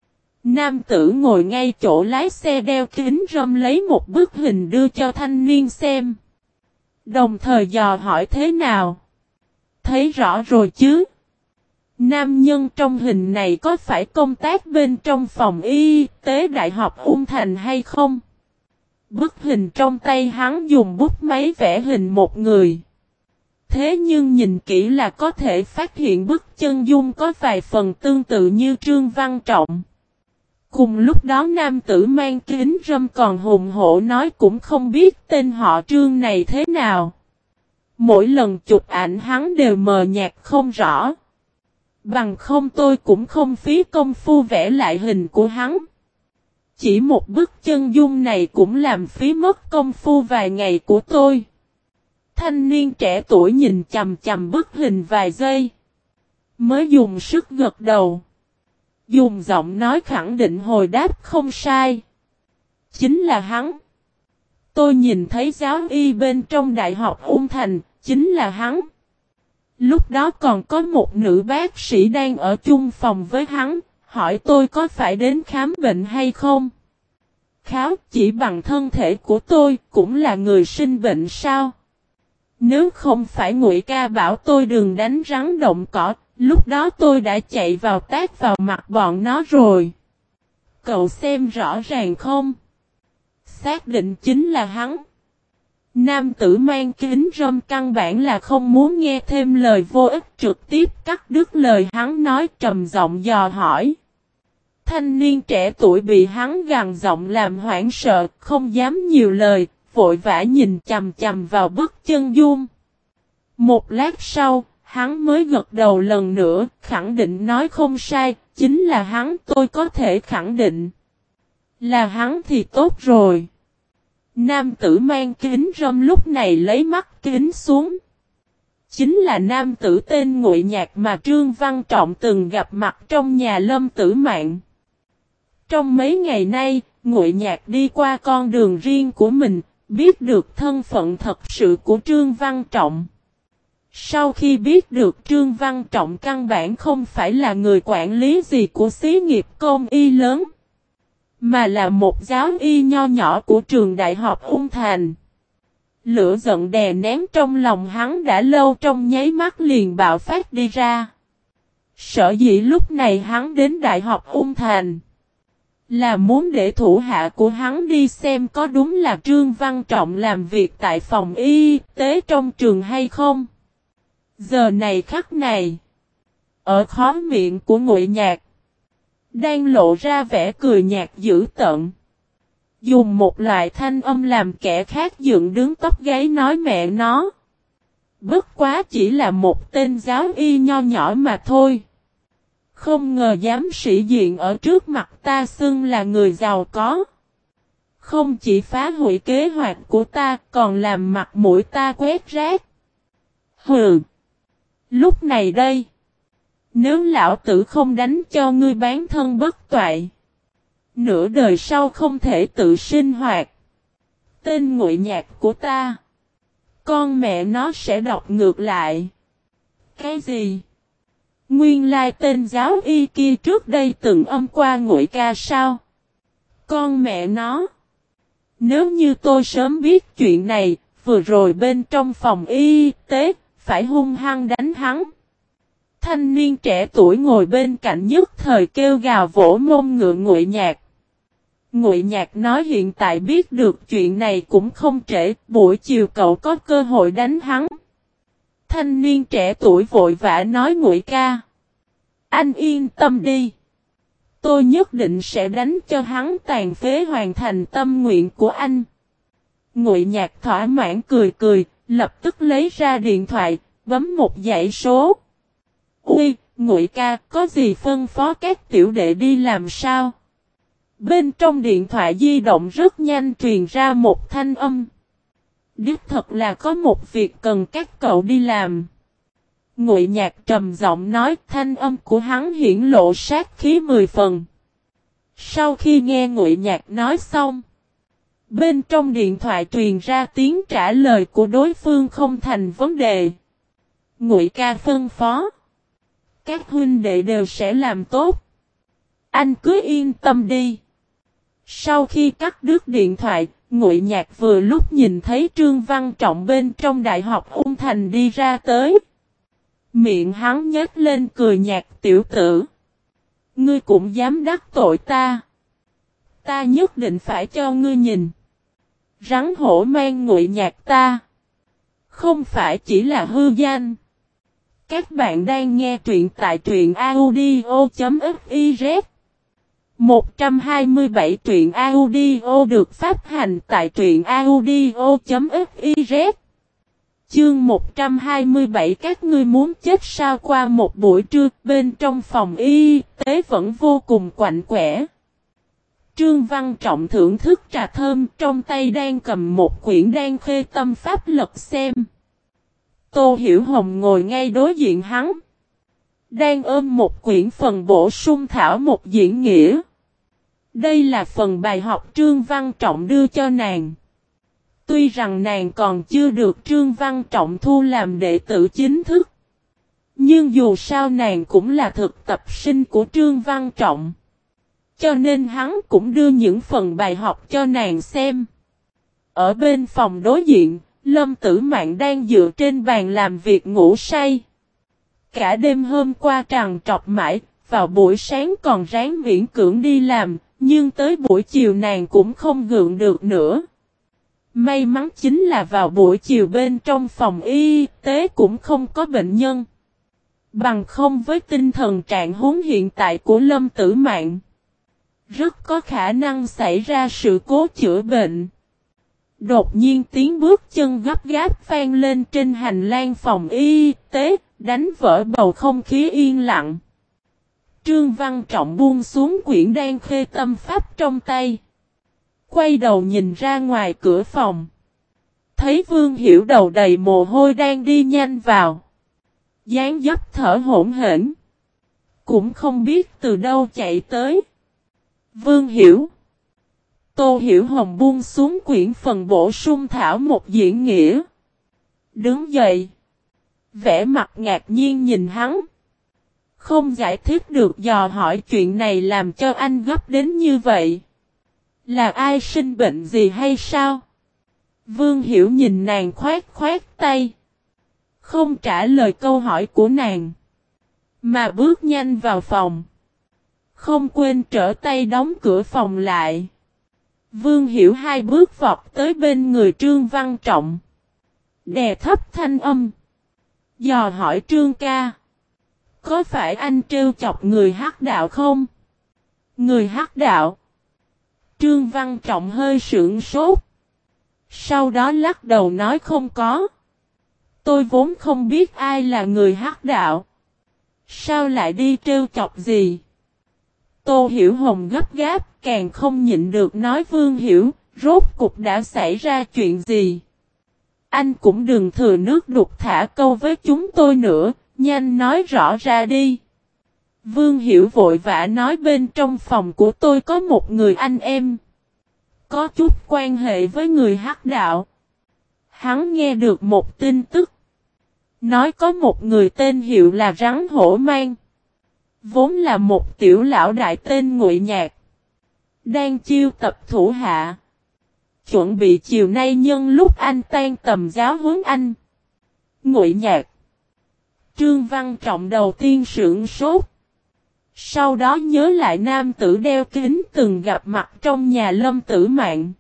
Nam tử ngồi ngay chỗ lái xe đeo kính râm lấy một bức hình đưa cho thanh niên xem. Đồng thời dò hỏi thế nào. Thấy rõ rồi chứ. Nam nhân trong hình này có phải công tác bên trong phòng y tế đại học Ung Thành hay không? Bức hình trong tay hắn dùng bút máy vẽ hình một người. Thế nhưng nhìn kỹ là có thể phát hiện bức chân dung có vài phần tương tự như Trương Văn Trọng. Cùng lúc đó nam tử mang kính râm còn hùng hổ nói cũng không biết tên họ Trương này thế nào. Mỗi lần chụp ảnh hắn đều mờ nhạt không rõ. Bằng không tôi cũng không phí công phu vẽ lại hình của hắn. Chỉ một bức chân dung này cũng làm phí mất công phu vài ngày của tôi. Thanh niên trẻ tuổi nhìn chằm chằm bức hình vài giây. Mới dùng sức gật đầu. Dùng giọng nói khẳng định hồi đáp không sai. Chính là hắn. Tôi nhìn thấy giáo y bên trong đại học Ung Thành, chính là hắn. Lúc đó còn có một nữ bác sĩ đang ở chung phòng với hắn, hỏi tôi có phải đến khám bệnh hay không. Kháo chỉ bằng thân thể của tôi cũng là người sinh bệnh sao? Nếu không phải Ngụy ca bảo tôi đừng đánh rắn động cỏ, lúc đó tôi đã chạy vào tát vào mặt bọn nó rồi. Cậu xem rõ ràng không? Xác định chính là hắn. Nam tử mang kính râm căn bản là không muốn nghe thêm lời vô ích, trực tiếp cắt đứt lời hắn nói, trầm giọng dò hỏi. Thanh niên trẻ tuổi bị hắn gằn giọng làm hoảng sợ, không dám nhiều lời, vội vã nhìn chằm chằm vào bức chân dung. Một lát sau, hắn mới gật đầu lần nữa, khẳng định nói không sai, chính là hắn, tôi có thể khẳng định. Là hắn thì tốt rồi. Nam tử mang kính râm lúc này lấy mắt kính xuống. Chính là nam tử tên Ngụy Nhạc mà Trương Văn Trọng từng gặp mặt trong nhà Lâm Tử Mạn. Trong mấy ngày nay, Ngụy Nhạc đi qua con đường riêng của mình, biết được thân phận thật sự của Trương Văn Trọng. Sau khi biết được Trương Văn Trọng căn bản không phải là người quản lý gì của xí nghiệp công y lớn, mà là một giáo y nho nhỏ của trường đại học Ung Thành. Lửa giận đè nén trong lòng hắn đã lâu trong nháy mắt liền bạo phát đi ra. Sở dĩ lúc này hắn đến đại học Ung Thành là muốn để thủ hạ của hắn đi xem có đúng là Trương Văn Trọng làm việc tại phòng y tế trong trường hay không. Giờ này khắc này, ở khóe miệng của Ngụy Nhạc đang lộ ra vẻ cười nhạt dữ tợn. Dùng một loại thanh âm làm kẻ khác dựng đứng tóc gáy nói mẹ nó. Bất quá chỉ là một tên giáo y nho nhỏ mà thôi. Không ngờ dám sĩ diện ở trước mặt ta xưng là người giàu có. Không chỉ phá hủy kế hoạch của ta còn làm mặt mũi ta quét rác. Hừ. Lúc này đây, nếu lão tử không đánh cho ngươi bán thân bất toại, nửa đời sau không thể tự sinh hoạt, tên Ngụy Nhạc của ta, con mẹ nó sẽ đọc ngược lại. Cái gì? Nguyên lai tên giáo y kia trước đây từng âm qua Ngụy ca sao? Con mẹ nó! Nếu như tôi sớm biết chuyện này, vừa rồi bên trong phòng y tế, phải hung hăng đánh hắn. Thanh niên trẻ tuổi ngồi bên cạnh nhất thời kêu gào vỗ mông ngựa Ngụy Nhạc. Ngụy Nhạc nói hiện tại biết được chuyện này cũng không trễ, buổi chiều cậu có cơ hội đánh hắn. Thanh niên trẻ tuổi vội vã nói Ngụy ca, anh yên tâm đi. Tôi nhất định sẽ đánh cho hắn tàn phế hoàn thành tâm nguyện của anh. Ngụy Nhạc thỏa mãn cười cười, lập tức lấy ra điện thoại, bấm một dãy số. Ui, Ngụy ca, có gì phân phó các tiểu đệ đi làm sao? Bên trong điện thoại di động rất nhanh truyền ra một thanh âm. Đích thật là có một việc cần các cậu đi làm. Ngụy Nhạc trầm giọng nói, thanh âm của hắn hiển lộ sát khí mười phần. Sau khi nghe Ngụy Nhạc nói xong, bên trong điện thoại truyền ra tiếng trả lời của đối phương không thành vấn đề. Ngụy ca phân phó, các huynh đệ đều sẽ làm tốt. Anh cứ yên tâm đi. Sau khi cắt đứt điện thoại, Ngụy Nhạc vừa lúc nhìn thấy Trương Văn Trọng bên trong Đại học Ung Thành đi ra tới. Miệng hắn nhếch lên cười nhạt, tiểu tử. Ngươi cũng dám đắc tội ta. Ta nhất định phải cho ngươi nhìn. Rắn hổ mang Ngụy Nhạc ta. Không phải chỉ là hư danh. Các bạn đang nghe truyện tại truyện audio.fiz. một trăm hai mươi bảy truyện audio được phát hành tại truyện audio.fiz. Chương một trăm hai mươi bảy các ngươi muốn chết sao? Qua một buổi trưa, bên trong phòng y tế vẫn vô cùng quạnh quẽ. Trương Văn Trọng thưởng thức trà thơm, trong tay đang cầm một quyển Đan Khê Tâm Pháp lật xem. Tô Hiểu Hồng ngồi ngay đối diện hắn, đang ôm một quyển phần bổ sung thảo một diễn nghĩa. Đây là phần bài học Trương Văn Trọng đưa cho nàng. Tuy rằng nàng còn chưa được Trương Văn Trọng thu làm đệ tử chính thức, nhưng dù sao nàng cũng là thực tập sinh của Trương Văn Trọng, cho nên hắn cũng đưa những phần bài học cho nàng xem. Ở bên phòng đối diện, Lâm Tử Mạn đang dựa trên bàn làm việc ngủ say. Cả đêm hôm qua trằn trọc mãi, vào buổi sáng còn ráng miễn cưỡng đi làm, nhưng tới buổi chiều nàng cũng không gượng được nữa. May mắn chính là vào buổi chiều bên trong phòng y tế cũng không có bệnh nhân. Bằng không với tinh thần trạng huống hiện tại của Lâm Tử Mạn, rất có khả năng xảy ra sự cố chữa bệnh. Đột nhiên tiếng bước chân gấp gáp vang lên trên hành lang phòng y tế, đánh vỡ bầu không khí yên lặng. Trương Văn Trọng buông xuống quyển Đan Khê Tâm Pháp trong tay, quay đầu nhìn ra ngoài cửa phòng, thấy Vương Hiểu đầu đầy mồ hôi đang đi nhanh vào, dáng dấp thở hổn hển, cũng không biết từ đâu chạy tới. Vương Hiểu. Tô Hiểu Hồng buông xuống quyển phần bổ sung thảo một diễn nghĩa, đứng dậy, vẻ mặt ngạc nhiên nhìn hắn, không giải thích được dò hỏi chuyện này làm cho anh gấp đến như vậy. Là ai sinh bệnh gì hay sao? Vương Hiểu nhìn nàng khoát khoát tay, không trả lời câu hỏi của nàng, mà bước nhanh vào phòng, không quên trở tay đóng cửa phòng lại. Vương Hiểu hai bước vọt tới bên người Trương Văn Trọng, đè thấp thanh âm, dò hỏi Trương ca, có phải anh trêu chọc người hắc đạo không? Người hắc đạo? Trương Văn Trọng hơi sững sốt, sau đó lắc đầu nói không có. Tôi vốn không biết ai là người hắc đạo, sao lại đi trêu chọc gì? Tô Hiểu Hồng gấp gáp, càng không nhịn được nói Vương Hiểu, rốt cục đã xảy ra chuyện gì? Anh cũng đừng thừa nước đục thả câu với chúng tôi nữa, Nhanh nói rõ ra đi. Vương Hiểu vội vã nói bên trong phòng của tôi có một người anh em. Có chút quan hệ với người Hắc đạo. Hắn nghe được một tin tức. Nói có một người tên hiệu là Rắn Hổ Mang. Vốn là một tiểu lão đại tên Ngụy Nhạc. Đang chiêu tập thủ hạ. Chuẩn bị chiều nay nhân lúc anh tan tầm giáo huấn anh. Ngụy Nhạc. Trương Văn Trọng đầu tiên sửng sốt. Sau đó nhớ lại nam tử đeo kính từng gặp mặt trong nhà Lâm Tử Mạn.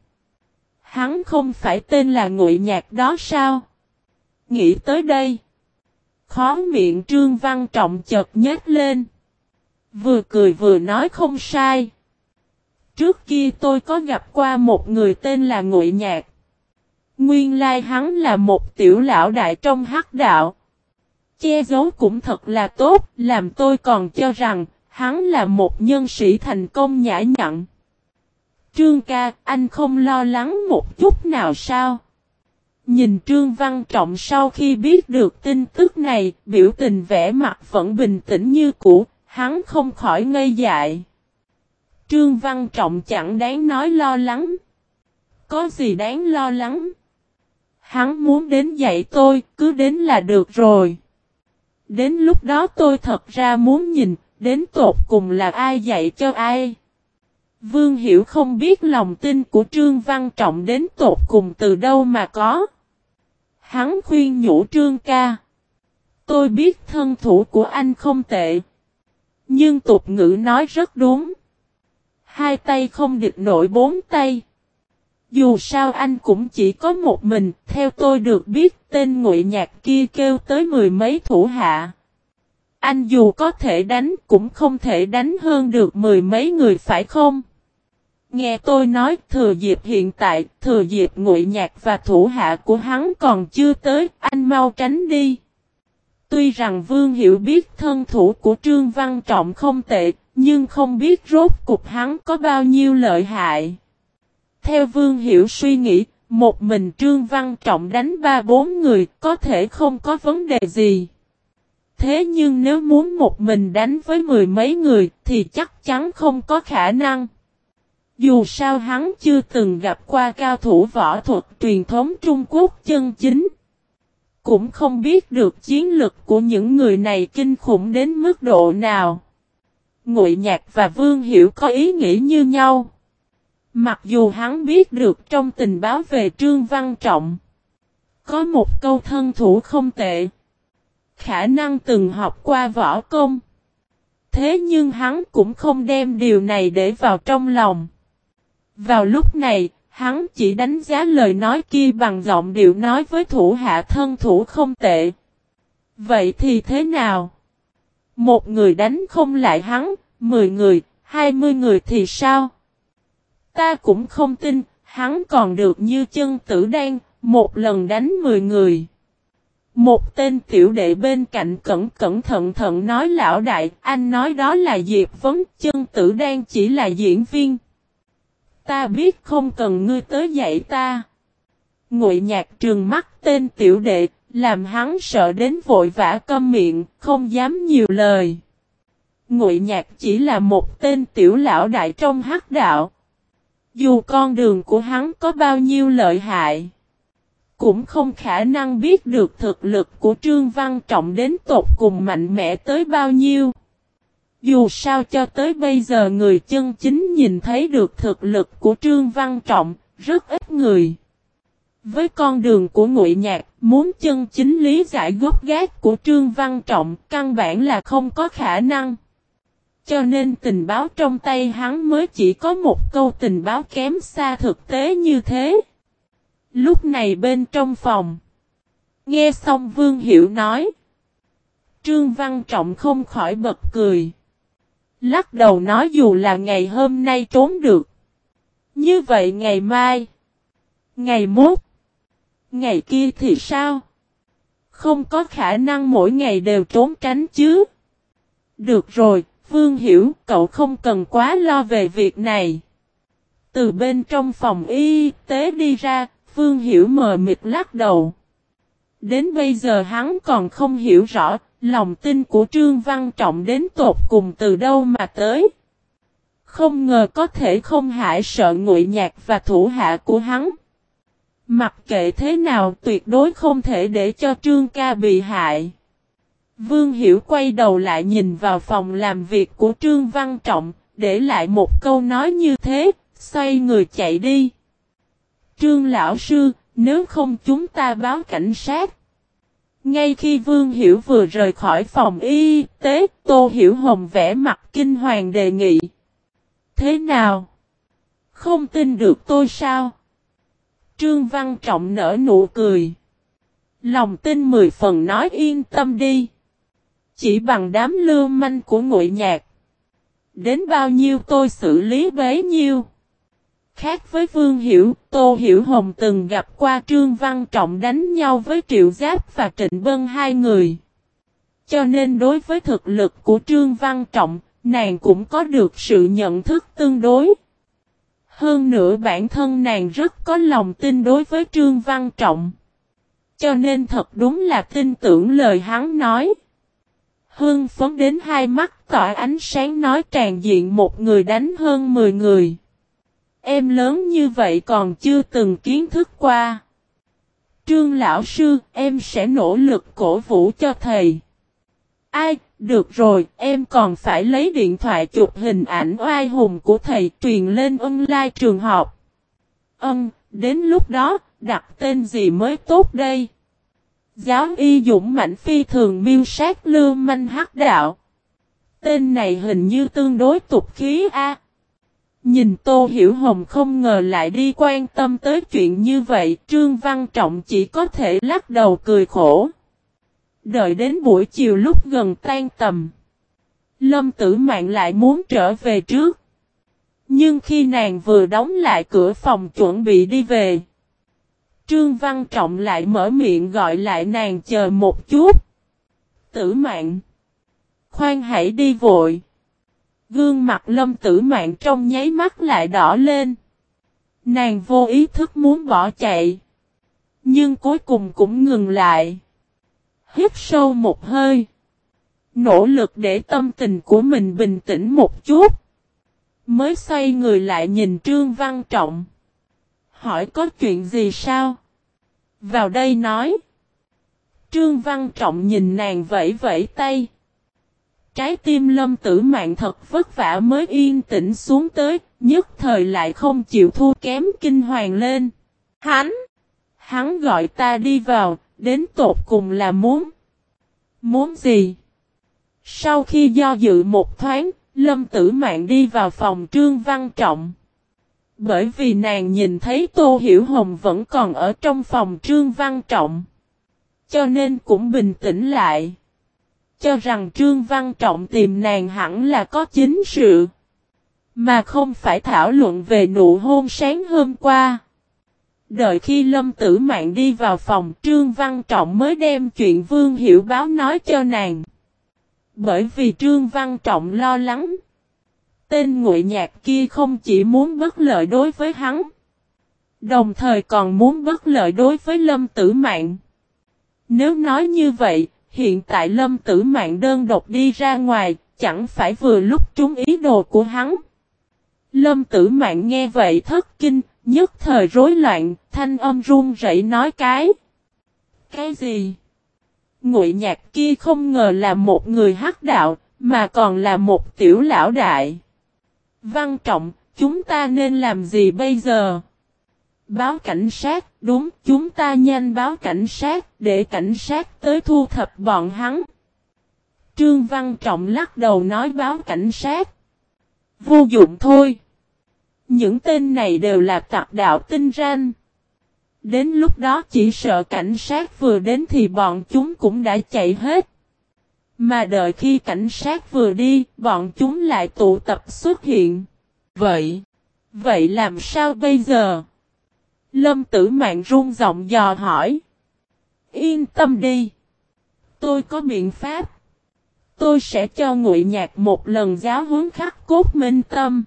Hắn không phải tên là Ngụy Nhạc đó sao? Nghĩ tới đây. Khó miệng Trương Văn Trọng chợt nhếch lên. Vừa cười vừa nói không sai. Trước kia tôi có gặp qua một người tên là Ngụy Nhạc. Nguyên lai hắn là một tiểu lão đại trong Hắc đạo. Che giấu cũng thật là tốt, làm tôi còn cho rằng hắn là một nhân sĩ thành công nhã nhặn. Trương ca, anh không lo lắng một chút nào sao? Nhìn Trương Văn Trọng sau khi biết được tin tức này, biểu tình vẻ mặt vẫn bình tĩnh như cũ, hắn không khỏi ngây dại. Trương Văn Trọng chẳng đáng nói lo lắng. Có gì đáng lo lắng? Hắn muốn đến dạy tôi, cứ đến là được rồi. Đến lúc đó tôi thật ra muốn nhìn, đến tột cùng là ai dạy cho ai. Vương Hiểu không biết lòng tin của Trương Văn Trọng đến tột cùng từ đâu mà có. Hắn khuyên nhủ Trương ca. Tôi biết thân thủ của anh không tệ. Nhưng tục ngữ nói rất đúng. Hai tay không địch nổi bốn tay. Dù sao anh cũng chỉ có một mình, theo tôi được biết tên Ngụy Nhạc kia kêu tới mười mấy thủ hạ. Anh dù có thể đánh cũng không thể đánh hơn được mười mấy người phải không? Nghe tôi nói thừa dịp hiện tại, thừa dịp Ngụy Nhạc và thủ hạ của hắn còn chưa tới, anh mau tránh đi. Tuy rằng Vương Hiểu biết thân thủ của Trương Văn Trọng không tệ, nhưng không biết rốt cục hắn có bao nhiêu lợi hại. Theo Vương Hiểu suy nghĩ, một mình Trương Văn Trọng đánh ba bốn người có thể không có vấn đề gì. Thế nhưng nếu muốn một mình đánh với mười mấy người thì chắc chắn không có khả năng. Dù sao hắn chưa từng gặp qua cao thủ võ thuật truyền thống Trung Quốc chân chính. Cũng không biết được chiến lực của những người này kinh khủng đến mức độ nào. Ngụy Nhạc và Vương Hiểu có ý nghĩ như nhau. Mặc dù hắn biết được trong tình báo về Trương Văn Trọng. Có một câu thân thủ không tệ. Khả năng từng học qua võ công. Thế nhưng hắn cũng không đem điều này để vào trong lòng. Vào lúc này, hắn chỉ đánh giá lời nói kia bằng giọng điệu nói với thủ hạ thân thủ không tệ. Vậy thì thế nào? Một người đánh không lại hắn, mười người, hai mươi người thì sao? Ta cũng không tin, hắn còn được như chân tử đan, một lần đánh mười người. Một tên tiểu đệ bên cạnh cẩn cẩn thận thận nói lão đại, anh nói đó là Diệp Vấn, chân tử đan chỉ là diễn viên. Ta biết không cần ngươi tới dạy ta. Ngụy Nhạc trừng mắt tên tiểu đệ, làm hắn sợ đến vội vã câm miệng, không dám nhiều lời. Ngụy Nhạc chỉ là một tên tiểu lão đại trong Hắc đạo. Dù con đường của hắn có bao nhiêu lợi hại, cũng không khả năng biết được thực lực của Trương Văn Trọng đến tột cùng mạnh mẽ tới bao nhiêu. Dù sao cho tới bây giờ người chân chính nhìn thấy được thực lực của Trương Văn Trọng, rất ít người. Với con đường của Ngụy Nhạc, muốn chân chính lý giải gốc gác của Trương Văn Trọng, căn bản là không có khả năng. Cho nên tình báo trong tay hắn mới chỉ có một câu tình báo kém xa thực tế như thế. Lúc này bên trong phòng, nghe xong Vương Hiểu nói, Trương Văn Trọng không khỏi bật cười. Lắc đầu nói dù là ngày hôm nay trốn được, như vậy ngày mai, ngày mốt, ngày kia thì sao? Không có khả năng mỗi ngày đều trốn tránh chứ. Được rồi, Vương Hiểu, cậu không cần quá lo về việc này. Từ bên trong phòng y tế đi ra, Vương Hiểu mờ mịt lắc đầu. Đến bây giờ hắn còn không hiểu rõ, Lòng tin của Trương Văn Trọng đến tột cùng từ đâu mà tới. Không ngờ có thể không hại sợ Ngụy Nhạc và thủ hạ của hắn. Mặc kệ thế nào tuyệt đối không thể để cho Trương ca bị hại. Vương Hiểu quay đầu lại nhìn vào phòng làm việc của Trương Văn Trọng, để lại một câu nói như thế, xoay người chạy đi. Trương lão sư, nếu không chúng ta báo cảnh sát. Ngay khi Vương Hiểu vừa rời khỏi phòng y tế, Tô Hiểu Hồng vẽ mặt kinh hoàng đề nghị. Thế nào? Không tin được tôi sao? Trương Văn Trọng nở nụ cười. Lòng tin mười phần nói yên tâm đi. Chỉ bằng đám lưu manh của Ngụy Nhạc. Đến bao nhiêu tôi xử lý bấy nhiêu. Khác với Vương Hiểu, Tô Hiểu Hồng từng gặp qua Trương Văn Trọng đánh nhau với Triệu Giáp và Trịnh Bân hai người. Cho nên đối với thực lực của Trương Văn Trọng, nàng cũng có được sự nhận thức tương đối. Hơn nữa bản thân nàng rất có lòng tin đối với Trương Văn Trọng. Cho nên thật đúng là tin tưởng lời hắn nói. Hưng phấn đến hai mắt tỏa ánh sáng nói tràn diện một người đánh hơn mười người. Em lớn như vậy còn chưa từng kiến thức qua. Trương lão sư, em sẽ nỗ lực cổ vũ cho thầy. Ai, được rồi, em còn phải lấy điện thoại chụp hình ảnh oai hùng của thầy truyền lên online trường học. Ân, đến lúc đó, đặt tên gì mới tốt đây? Giáo y dũng mãnh phi thường miêu sát lưu manh hắc đạo. Tên này hình như tương đối tục khí a. Nhìn Tô Hiểu Hồng không ngờ lại đi quan tâm tới chuyện như vậy, Trương Văn Trọng chỉ có thể lắc đầu cười khổ. Đợi đến buổi chiều lúc gần tan tầm, Lâm Tử Mạn lại muốn trở về trước. Nhưng khi nàng vừa đóng lại cửa phòng chuẩn bị đi về, Trương Văn Trọng lại mở miệng gọi lại nàng chờ một chút. Tử Mạn, khoan hãy đi vội. Gương mặt Lâm Tử Mạn trong nháy mắt lại đỏ lên. Nàng vô ý thức muốn bỏ chạy, nhưng cuối cùng cũng ngừng lại. Hít sâu một hơi, nỗ lực để tâm tình của mình bình tĩnh một chút, mới xoay người lại nhìn Trương Văn Trọng. Hỏi có chuyện gì sao? Vào đây nói. Trương Văn Trọng nhìn nàng vẫy vẫy tay. Trái tim Lâm Tử Mạn thật vất vả mới yên tĩnh xuống tới, nhất thời lại không chịu thua kém kinh hoàng lên. Hắn! Hắn gọi ta đi vào, đến tột cùng là muốn. Muốn gì? Sau khi do dự một thoáng, Lâm Tử Mạn đi vào phòng Trương Văn Trọng. Bởi vì nàng nhìn thấy Tô Hiểu Hồng vẫn còn ở trong phòng Trương Văn Trọng, cho nên cũng bình tĩnh lại. Cho rằng Trương Văn Trọng tìm nàng hẳn là có chính sự, mà không phải thảo luận về nụ hôn sáng hôm qua. Đợi khi Lâm Tử Mạn đi vào phòng, Trương Văn Trọng mới đem chuyện Vương Hiểu báo nói cho nàng. Bởi vì Trương Văn Trọng lo lắng, tên Ngụy Nhạc kia không chỉ muốn bất lợi đối với hắn, đồng thời còn muốn bất lợi đối với Lâm Tử Mạn. Nếu nói như vậy, hiện tại Lâm Tử Mạn đơn độc đi ra ngoài, chẳng phải vừa lúc trúng ý đồ của hắn. Lâm Tử Mạn nghe vậy thất kinh, nhất thời rối loạn, thanh âm run rẩy nói cái. Cái gì? Ngụy Nhạc kia không ngờ là một người hắc đạo, mà còn là một tiểu lão đại. Văn Trọng, chúng ta nên làm gì bây giờ? Báo cảnh sát, đúng, chúng ta nhanh báo cảnh sát, để cảnh sát tới thu thập bọn hắn. Trương Văn Trọng lắc đầu nói báo cảnh sát. Vô dụng thôi. Những tên này đều là tặc đạo tinh ranh. Đến lúc đó chỉ sợ cảnh sát vừa đến thì bọn chúng cũng đã chạy hết. Mà đợi khi cảnh sát vừa đi, bọn chúng lại tụ tập xuất hiện. Vậy, vậy làm sao bây giờ? Lâm Tử Mạn run giọng dò hỏi. Yên tâm đi. Tôi có biện pháp. Tôi sẽ cho Ngụy Nhạc một lần giáo huấn khắc cốt minh tâm.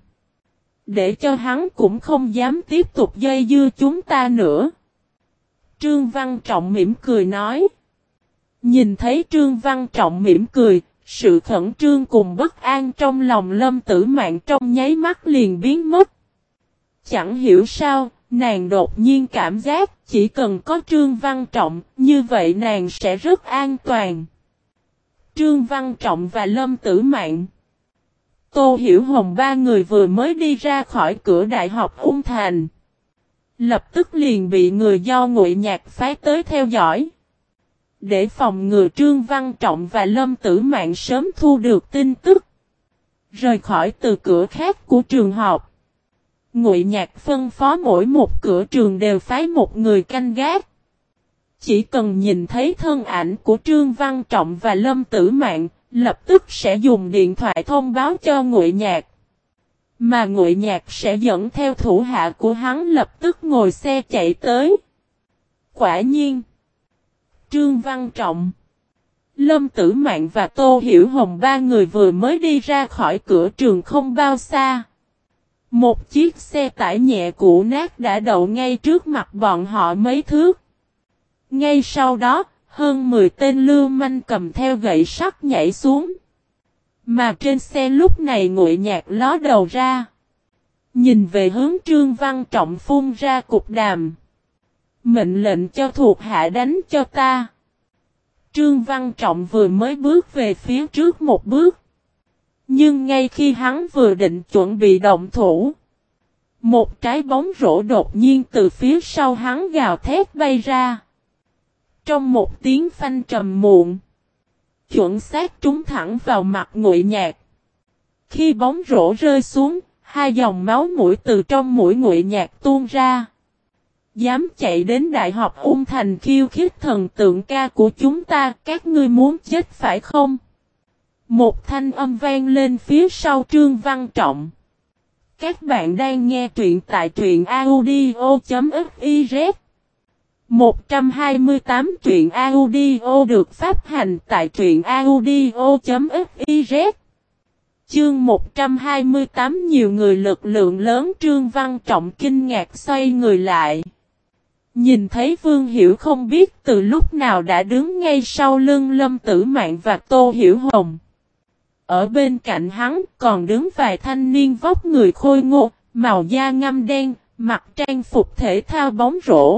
Để cho hắn cũng không dám tiếp tục dây dưa chúng ta nữa. Trương Văn Trọng mỉm cười nói. Nhìn thấy Trương Văn Trọng mỉm cười, sự khẩn trương cùng bất an trong lòng Lâm Tử Mạn trong nháy mắt liền biến mất. Chẳng hiểu sao, nàng đột nhiên cảm giác chỉ cần có Trương Văn Trọng, như vậy nàng sẽ rất an toàn. Trương Văn Trọng và Lâm Tử Mạn, Tô Hiểu Hồng ba người vừa mới đi ra khỏi cửa Đại học Ung Thành. Lập tức liền bị người do Ngụy Nhạc phái tới theo dõi. Để phòng ngừa Trương Văn Trọng và Lâm Tử Mạn sớm thu được tin tức. Rời khỏi từ cửa khác của trường học. Ngụy Nhạc phân phó mỗi một cửa trường đều phái một người canh gác. Chỉ cần nhìn thấy thân ảnh của Trương Văn Trọng và Lâm Tử Mạn, lập tức sẽ dùng điện thoại thông báo cho Ngụy Nhạc. Mà Ngụy Nhạc sẽ dẫn theo thủ hạ của hắn lập tức ngồi xe chạy tới. Quả nhiên, Trương Văn Trọng, Lâm Tử Mạn và Tô Hiểu Hồng ba người vừa mới đi ra khỏi cửa trường không bao xa. Một chiếc xe tải nhẹ cũ nát đã đậu ngay trước mặt bọn họ mấy thước. Ngay sau đó, hơn mười tên lưu manh cầm theo gậy sắt nhảy xuống. Mà trên xe lúc này Ngụy Nhạc ló đầu ra. Nhìn về hướng Trương Văn Trọng phun ra cục đàm. Mệnh lệnh cho thuộc hạ đánh cho ta. Trương Văn Trọng vừa mới bước về phía trước một bước. Nhưng ngay khi hắn vừa định chuẩn bị động thủ, một trái bóng rổ đột nhiên từ phía sau hắn gào thét bay ra. Trong một tiếng phanh trầm muộn, chuẩn xác trúng thẳng vào mặt Ngụy Nhạc. Khi bóng rổ rơi xuống, hai dòng máu mũi từ trong mũi Ngụy Nhạc tuôn ra. Dám chạy đến Đại học Ung Thành khiêu khích thần tượng ca của chúng ta, các ngươi muốn chết phải không? Một thanh âm vang lên phía sau Trương Văn Trọng. Các bạn đang nghe truyện tại truyện audio chấm fiz. một trăm hai mươi tám truyện audio được phát hành tại truyện audio chấm fiz. Chương một trăm hai mươi tám nhiều người lực lượng lớn. Trương Văn Trọng kinh ngạc xoay người lại. Nhìn thấy Vương Hiểu không biết từ lúc nào đã đứng ngay sau lưng Lâm Tử Mạn và Tô Hiểu Hồng. Ở bên cạnh hắn còn đứng vài thanh niên vóc người khôi ngô, màu da ngăm đen, mặc trang phục thể thao bóng rổ.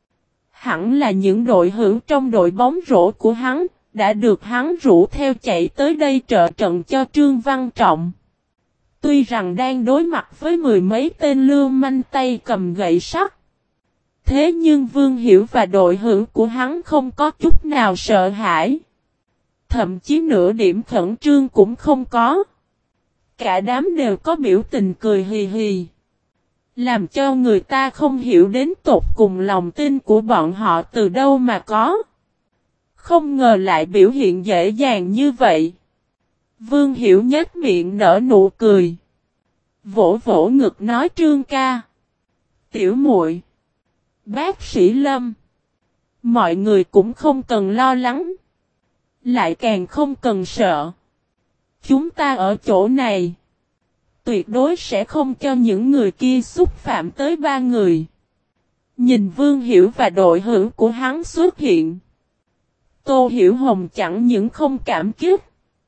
Hẳn là những đội hữu trong đội bóng rổ của hắn, đã được hắn rủ theo chạy tới đây trợ trận cho Trương Văn Trọng. Tuy rằng đang đối mặt với mười mấy tên lưu manh tay cầm gậy sắt, thế nhưng Vương Hiểu và đội hữu của hắn không có chút nào sợ hãi. Thậm chí nửa điểm khẩn trương cũng không có. Cả đám đều có biểu tình cười hì hì. Làm cho người ta không hiểu đến tột cùng lòng tin của bọn họ từ đâu mà có. Không ngờ lại biểu hiện dễ dàng như vậy. Vương Hiểu nhếch miệng nở nụ cười. Vỗ vỗ ngực nói Trương ca. Tiểu muội, bác sĩ Lâm, mọi người cũng không cần lo lắng. Lại càng không cần sợ. Chúng ta ở chỗ này, tuyệt đối sẽ không cho những người kia xúc phạm tới ba người. Nhìn Vương Hiểu và đội hữu của hắn xuất hiện, Tô Hiểu Hồng chẳng những không cảm kích,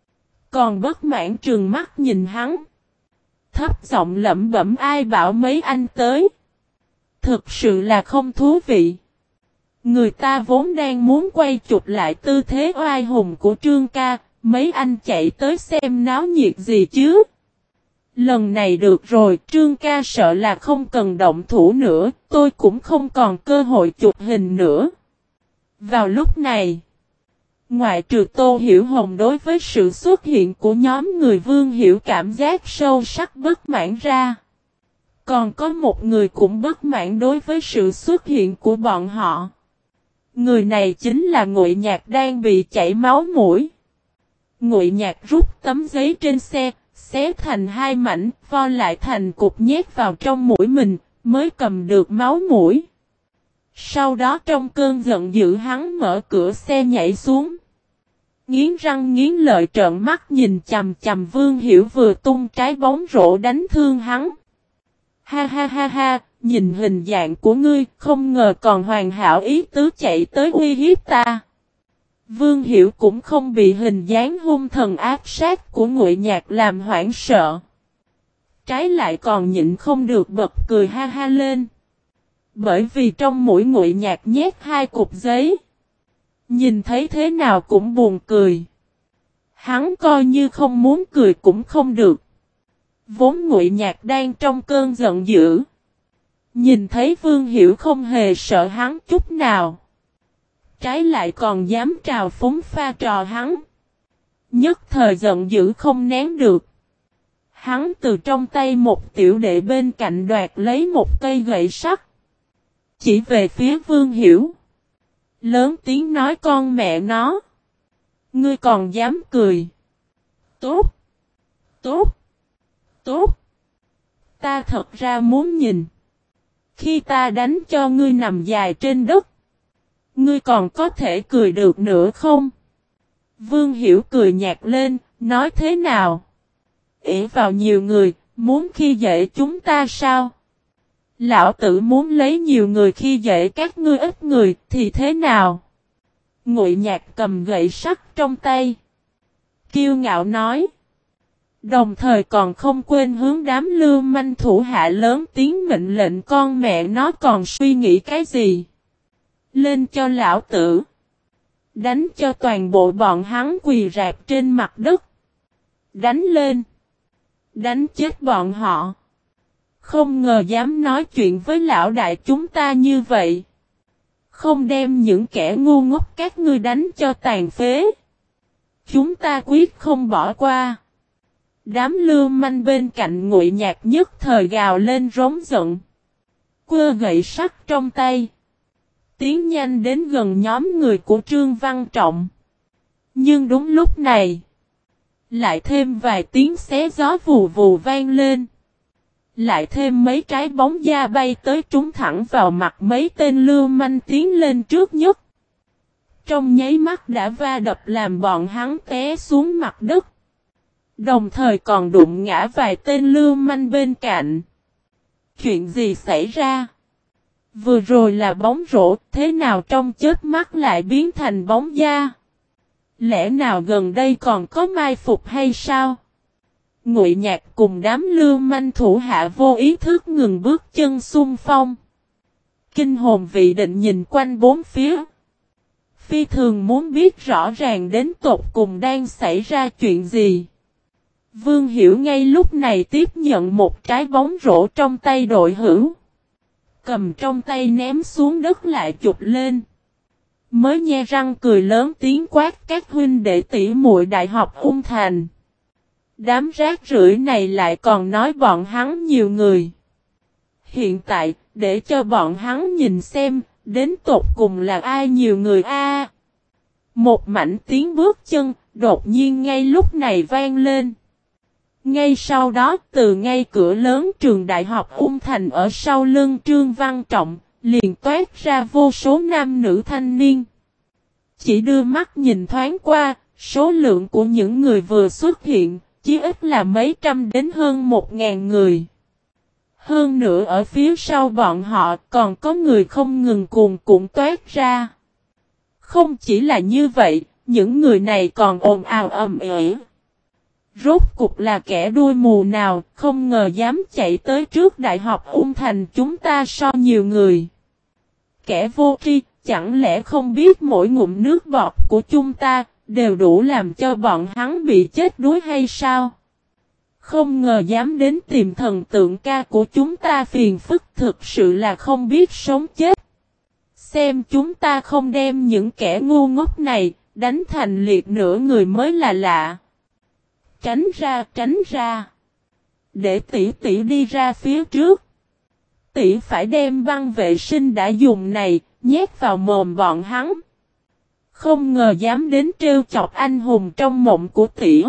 còn bất mãn trừng mắt nhìn hắn. Thấp giọng lẩm bẩm ai bảo mấy anh tới. Thực sự là không thú vị. Người ta vốn đang muốn quay chụp lại tư thế oai hùng của Trương ca, mấy anh chạy tới xem náo nhiệt gì chứ. Lần này được rồi, Trương ca sợ là không cần động thủ nữa, tôi cũng không còn cơ hội chụp hình nữa. Vào lúc này, ngoại trừ Tô Hiểu Hồng đối với sự xuất hiện của nhóm người Vương Hiểu cảm giác sâu sắc bất mãn ra. Còn có một người cũng bất mãn đối với sự xuất hiện của bọn họ. Người này chính là Ngụy Nhạc đang bị chảy máu mũi. Ngụy Nhạc rút tấm giấy trên xe, xé thành hai mảnh, vo lại thành cục nhét vào trong mũi mình, mới cầm được máu mũi. Sau đó trong cơn giận dữ hắn mở cửa xe nhảy xuống. Nghiến răng nghiến lợi trợn mắt nhìn chằm chằm Vương Hiểu vừa tung trái bóng rổ đánh thương hắn. Ha ha ha ha, nhìn hình dạng của ngươi, không ngờ còn hoàn hảo ý tứ chạy tới uy hiếp ta. Vương Hiểu cũng không bị hình dáng hung thần ác sát của Ngụy Nhạc làm hoảng sợ. Trái lại còn nhịn không được bật cười ha ha lên. Bởi vì trong mũi Ngụy Nhạc nhét hai cục giấy. Nhìn thấy thế nào cũng buồn cười. Hắn coi như không muốn cười cũng không được. Vốn Ngụy Nhạc đang trong cơn giận dữ. Nhìn thấy Vương Hiểu không hề sợ hắn chút nào. Trái lại còn dám trào phúng pha trò hắn. Nhất thời giận dữ không nén được. Hắn từ trong tay một tiểu đệ bên cạnh đoạt lấy một cây gậy sắt. Chỉ về phía Vương Hiểu. Lớn tiếng nói con mẹ nó. Ngươi còn dám cười. Tốt. Tốt. Tốt. Ta thật ra muốn nhìn. Khi ta đánh cho ngươi nằm dài trên đất. Ngươi còn có thể cười được nữa không? Vương Hiểu cười nhạt lên, nói thế nào? ỷ vào nhiều người, muốn khi dễ chúng ta sao? Lão tử muốn lấy nhiều người khi dễ các ngươi ít người, thì thế nào? Ngụy Nhạc cầm gậy sắt trong tay. Kiêu ngạo nói. Đồng thời còn không quên hướng đám lưu manh thủ hạ lớn tiếng mệnh lệnh con mẹ nó còn suy nghĩ cái gì? Lên cho lão tử. Đánh cho toàn bộ bọn hắn quỳ rạp trên mặt đất. Đánh lên. Đánh chết bọn họ. Không ngờ dám nói chuyện với lão đại chúng ta như vậy. Không đem những kẻ ngu ngốc các ngươi đánh cho tàn phế. Chúng ta quyết không bỏ qua. Đám lưu manh bên cạnh Ngụy Nhạc nhất thời gào lên rống giận. Quơ gậy sắt trong tay. Tiến nhanh đến gần nhóm người của Trương Văn Trọng. Nhưng đúng lúc này. Lại thêm vài tiếng xé gió vù vù vang lên. Lại thêm mấy trái bóng da bay tới trúng thẳng vào mặt mấy tên lưu manh tiến lên trước nhất. Trong nháy mắt đã va đập làm bọn hắn té xuống mặt đất. Đồng thời còn đụng ngã vài tên lưu manh bên cạnh. Chuyện gì xảy ra? Vừa rồi là bóng rổ, thế nào trong chớp mắt lại biến thành bóng da? Lẽ nào gần đây còn có mai phục hay sao? Ngụy Nhạc cùng đám lưu manh thủ hạ vô ý thức ngừng bước chân xung phong. Kinh hồn vị định nhìn quanh bốn phía. Phi thường muốn biết rõ ràng đến tột cùng đang xảy ra chuyện gì. Vương Hiểu ngay lúc này tiếp nhận một trái bóng rổ trong tay đội hữu. Cầm trong tay ném xuống đất lại chụp lên. Mới nhe răng cười lớn tiếng quát các huynh đệ tỷ muội đại học Ung Thành. Đám rác rưởi này lại còn nói bọn hắn nhiều người. Hiện tại, để cho bọn hắn nhìn xem, đến tột cùng là ai nhiều người a. Một mảnh tiếng bước chân, đột nhiên ngay lúc này vang lên. Ngay sau đó, từ ngay cửa lớn trường đại học Ung Thành ở sau lưng Trương Văn Trọng, liền toát ra vô số nam nữ thanh niên. Chỉ đưa mắt nhìn thoáng qua, số lượng của những người vừa xuất hiện, chỉ ít là mấy trăm đến hơn một ngàn người. Hơn nữa ở phía sau bọn họ còn có người không ngừng cuồn cuộn toát ra. Không chỉ là như vậy, những người này còn ồn ào ầm ĩ. Rốt cục là kẻ đuôi mù nào, không ngờ dám chạy tới trước đại học Ung Thành chúng ta so nhiều người. Kẻ vô tri, chẳng lẽ không biết mỗi ngụm nước bọt của chúng ta, đều đủ làm cho bọn hắn bị chết đuối hay sao? Không ngờ dám đến tìm thần tượng ca của chúng ta phiền phức thực sự là không biết sống chết. Xem chúng ta không đem những kẻ ngu ngốc này, đánh thành liệt nửa người mới là lạ. Tránh ra, tránh ra. Để tỷ tỷ đi ra phía trước. Tỷ phải đem băng vệ sinh đã dùng này, nhét vào mồm bọn hắn. Không ngờ dám đến trêu chọc anh hùng trong mộng của tỷ.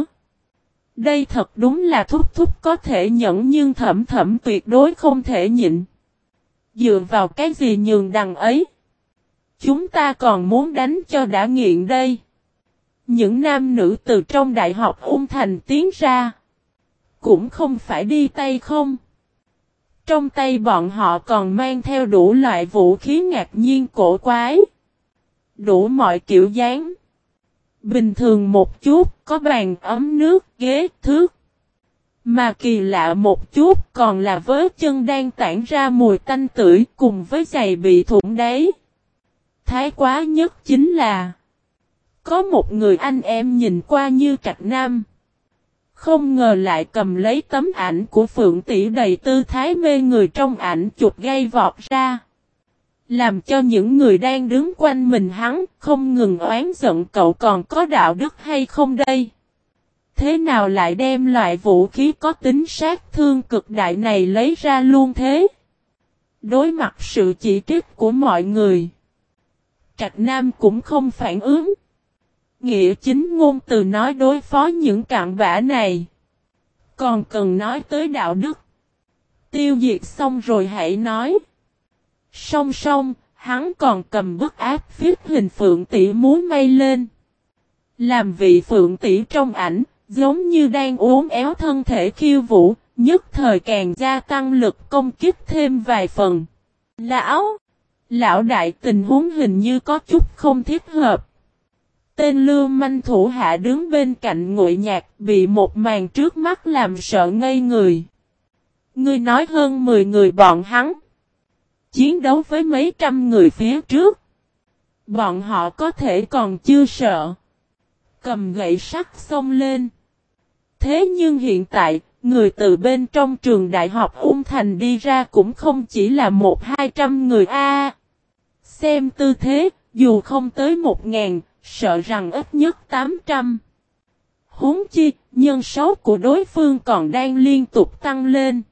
Đây thật đúng là thúc thúc có thể nhẫn nhưng thẩm thẩm tuyệt đối không thể nhịn. Dựa vào cái gì nhường đằng ấy? Chúng ta còn muốn đánh cho đã nghiện đây. Những nam nữ từ trong đại học Ung Thành tiến ra. Cũng không phải đi tay không. Trong tay bọn họ còn mang theo đủ loại vũ khí ngạc nhiên cổ quái. Đủ mọi kiểu dáng. Bình thường một chút, có bàn ấm nước, ghế, thước. Mà kỳ lạ một chút còn là vớ chân đang tản ra mùi tanh tưởi cùng với giày bị thủng đáy. Thái quá nhất chính là có một người anh em nhìn qua như Trạch Nam. Không ngờ lại cầm lấy tấm ảnh của Phượng Tỷ đầy tư thái mê người trong ảnh chụp gây vọt ra. Làm cho những người đang đứng quanh mình hắn không ngừng oán giận cậu còn có đạo đức hay không đây. Thế nào lại đem loại vũ khí có tính sát thương cực đại này lấy ra luôn thế? Đối mặt sự chỉ trích của mọi người, Trạch Nam cũng không phản ứng. Nghĩa chính ngôn từ nói đối phó những cặn bã này. Còn cần nói tới đạo đức. Tiêu diệt xong rồi hãy nói. Song song, hắn còn cầm bức áp phích hình Phượng Tỷ múa may lên. Làm vị Phượng Tỷ trong ảnh, giống như đang uốn éo thân thể khiêu vũ, nhất thời càng gia tăng lực công kích thêm vài phần. Lão! Lão đại tình huống hình như có chút không thiết hợp. Tên lưu manh thủ hạ đứng bên cạnh Ngụy Nhạc bị một màn trước mắt làm sợ ngây người. Ngươi nói hơn mười người bọn hắn. Chiến đấu với mấy trăm người phía trước. Bọn họ có thể còn chưa sợ. Cầm gậy sắt xông lên. Thế nhưng hiện tại, người từ bên trong trường đại học Ung Thành đi ra cũng không chỉ là một hai trăm người a. À, xem tư thế, dù không tới một ngàn, sợ rằng ít nhất tám trăm. Huống chi, nhân số của đối phương còn đang liên tục tăng lên.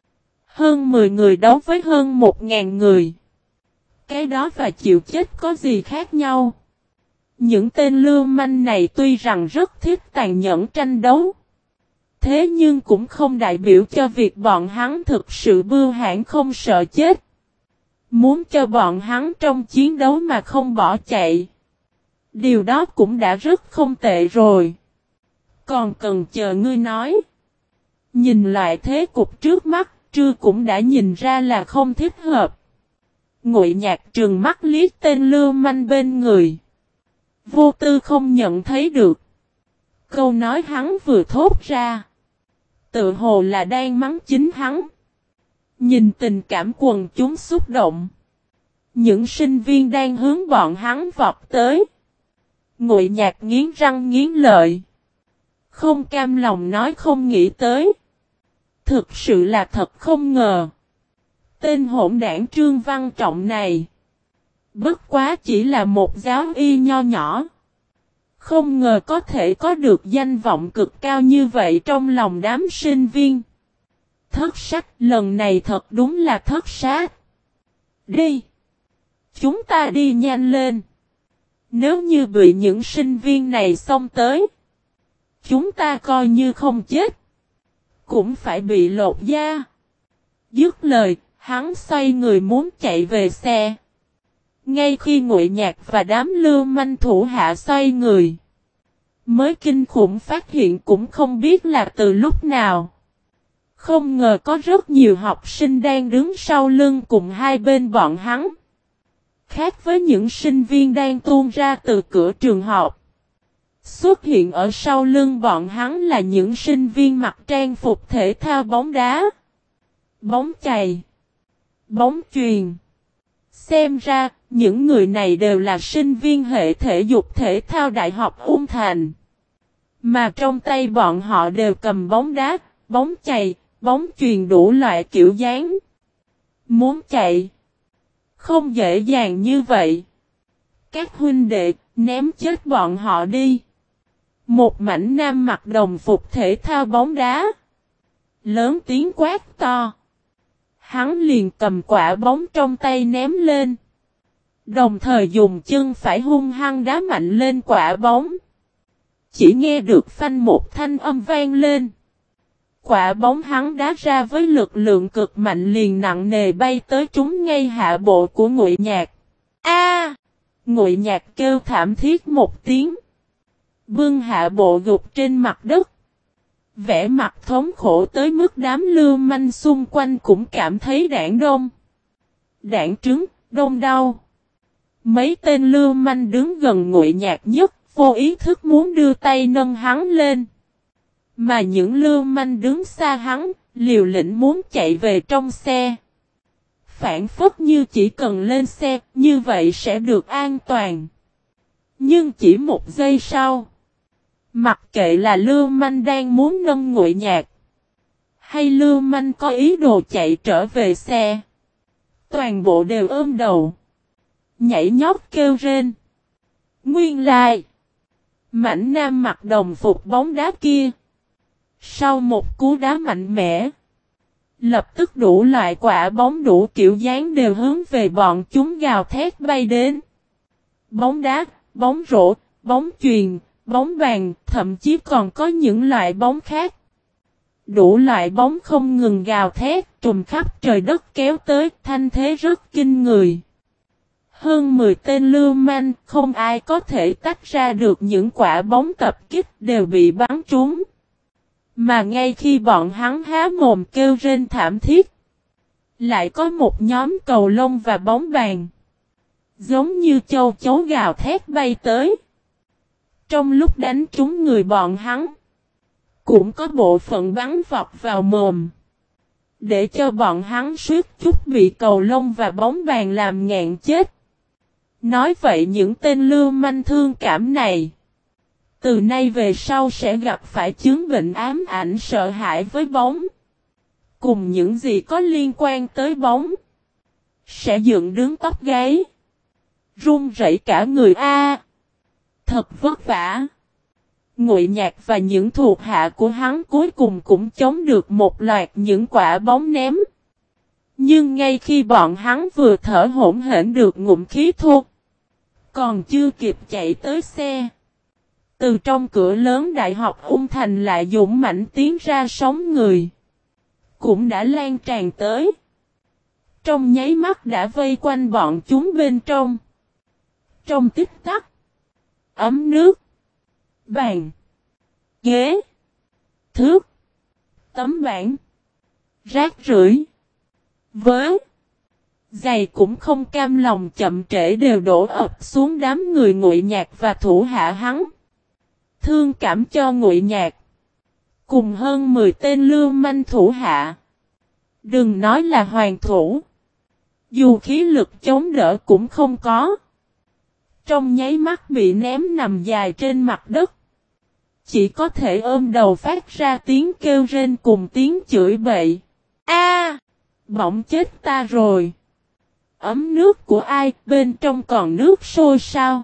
Hơn mười người đấu với hơn một ngàn người. Cái đó và chịu chết có gì khác nhau? Những tên lưu manh này tuy rằng rất thích tàn nhẫn tranh đấu. Thế nhưng cũng không đại biểu cho việc bọn hắn thực sự bưu hãn không sợ chết. Muốn cho bọn hắn trong chiến đấu mà không bỏ chạy. Điều đó cũng đã rất không tệ rồi. Còn cần chờ ngươi nói. Nhìn lại thế cục trước mắt, Trư cũng đã nhìn ra là không thích hợp. Ngụy Nhạc trừng mắt liếc tên lưu manh bên người. Vô tư không nhận thấy được. Câu nói hắn vừa thốt ra. Tự hồ là đang mắng chính hắn. Nhìn tình cảm quần chúng xúc động. Những sinh viên đang hướng bọn hắn vọt tới. Ngụy Nhạc nghiến răng nghiến lợi. Không cam lòng nói không nghĩ tới. Thực sự là thật không ngờ. Tên hỗn đảng Trương Văn Trọng này. Bất quá chỉ là một giáo y nho nhỏ. Không ngờ có thể có được danh vọng cực cao như vậy trong lòng đám sinh viên. Thất sách lần này thật đúng là thất sát. Đi. Chúng ta đi nhanh lên. Nếu như bị những sinh viên này xông tới. Chúng ta coi như không chết. Cũng phải bị lột da. Dứt lời, hắn xoay người muốn chạy về xe. Ngay khi Ngụy Nhạc và đám lưu manh thủ hạ xoay người. Mới kinh khủng phát hiện cũng không biết là từ lúc nào. Không ngờ có rất nhiều học sinh đang đứng sau lưng cùng hai bên bọn hắn. Khác với những sinh viên đang tuôn ra từ cửa trường học. Xuất hiện ở sau lưng bọn hắn là những sinh viên mặc trang phục thể thao bóng đá, bóng chày, bóng chuyền. Xem ra, những người này đều là sinh viên hệ thể dục thể thao Đại học Ung Thành. Mà trong tay bọn họ đều cầm bóng đá, bóng chày, bóng chuyền đủ loại kiểu dáng. Muốn chạy không dễ dàng như vậy. Các huynh đệ, ném chết bọn họ đi. Một mảnh nam mặc đồng phục thể thao bóng đá. Lớn tiếng quát to. Hắn liền cầm quả bóng trong tay ném lên. Đồng thời dùng chân phải hung hăng đá mạnh lên quả bóng. Chỉ nghe được phanh một thanh âm vang lên. Quả bóng hắn đá ra với lực lượng cực mạnh liền nặng nề bay tới trúng ngay hạ bộ của Ngụy Nhạc. A! Ngụy Nhạc kêu thảm thiết một tiếng. Bưng hạ bộ gục trên mặt đất. Vẻ mặt thống khổ tới mức đám lưu manh xung quanh cũng cảm thấy đảng đông. Đảng trứng, đông đau. Mấy tên lưu manh đứng gần Ngụy Nhạc nhất, vô ý thức muốn đưa tay nâng hắn lên. Mà những lưu manh đứng xa hắn, liều lĩnh muốn chạy về trong xe. Phản phất như chỉ cần lên xe, như vậy sẽ được an toàn. Nhưng chỉ một giây sau, mặc kệ là lưu manh đang muốn nâng Ngụy Nhạc, hay lưu manh có ý đồ chạy trở về xe, toàn bộ đều ôm đầu, nhảy nhót kêu rên. Nguyên lai, mảnh nam mặc đồng phục bóng đá kia, sau một cú đá mạnh mẽ, lập tức đủ loại quả bóng đủ kiểu dáng đều hướng về bọn chúng gào thét bay đến. Bóng đá, bóng rổ, bóng chuyền, bóng bàn, thậm chí còn có những loại bóng khác. Đủ loại bóng không ngừng gào thét, trùm khắp trời đất kéo tới, thanh thế rất kinh người. Hơn mười tên lưu manh, không ai có thể tách ra được những quả bóng tập kích đều bị bắn trúng. Mà ngay khi bọn hắn há mồm kêu rên thảm thiết, lại có một nhóm cầu lông và bóng bàn, giống như châu chấu gào thét bay tới. Trong lúc đánh trúng người bọn hắn, cũng có bộ phận bắn vọt vào mồm, để cho bọn hắn suýt chút bị cầu lông và bóng bàn làm ngạn chết. Nói vậy những tên lưu manh thương cảm này, từ nay về sau sẽ gặp phải chứng bệnh ám ảnh sợ hãi với bóng. Cùng những gì có liên quan tới bóng, sẽ dựng đứng tóc gáy, run rẩy cả người a. Thật vất vả. Ngụy Nhạc và những thuộc hạ của hắn cuối cùng cũng chống được một loạt những quả bóng ném. Nhưng ngay khi bọn hắn vừa thở hổn hển được ngụm khí thô, còn chưa kịp chạy tới xe, từ trong cửa lớn Đại học Ung Thành lại dũng mãnh tiến ra sóng người, cũng đã lan tràn tới. Trong nháy mắt đã vây quanh bọn chúng bên trong. Trong tích tắc, ấm nước, bàn, ghế, thước, tấm bảng, rác rưởi, vớ, giày cũng không cam lòng chậm trễ đều đổ ập xuống đám người Ngụy Nhạc và thủ hạ hắn. Thương cảm cho Ngụy Nhạc, cùng hơn mười tên lưu manh thủ hạ, đừng nói là hoàn thủ, dù khí lực chống đỡ cũng không có. Trong nháy mắt bị ném nằm dài trên mặt đất, chỉ có thể ôm đầu phát ra tiếng kêu rên cùng tiếng chửi bậy. A, bỗng chết ta rồi. Ấm nước của ai, bên trong còn nước sôi sao?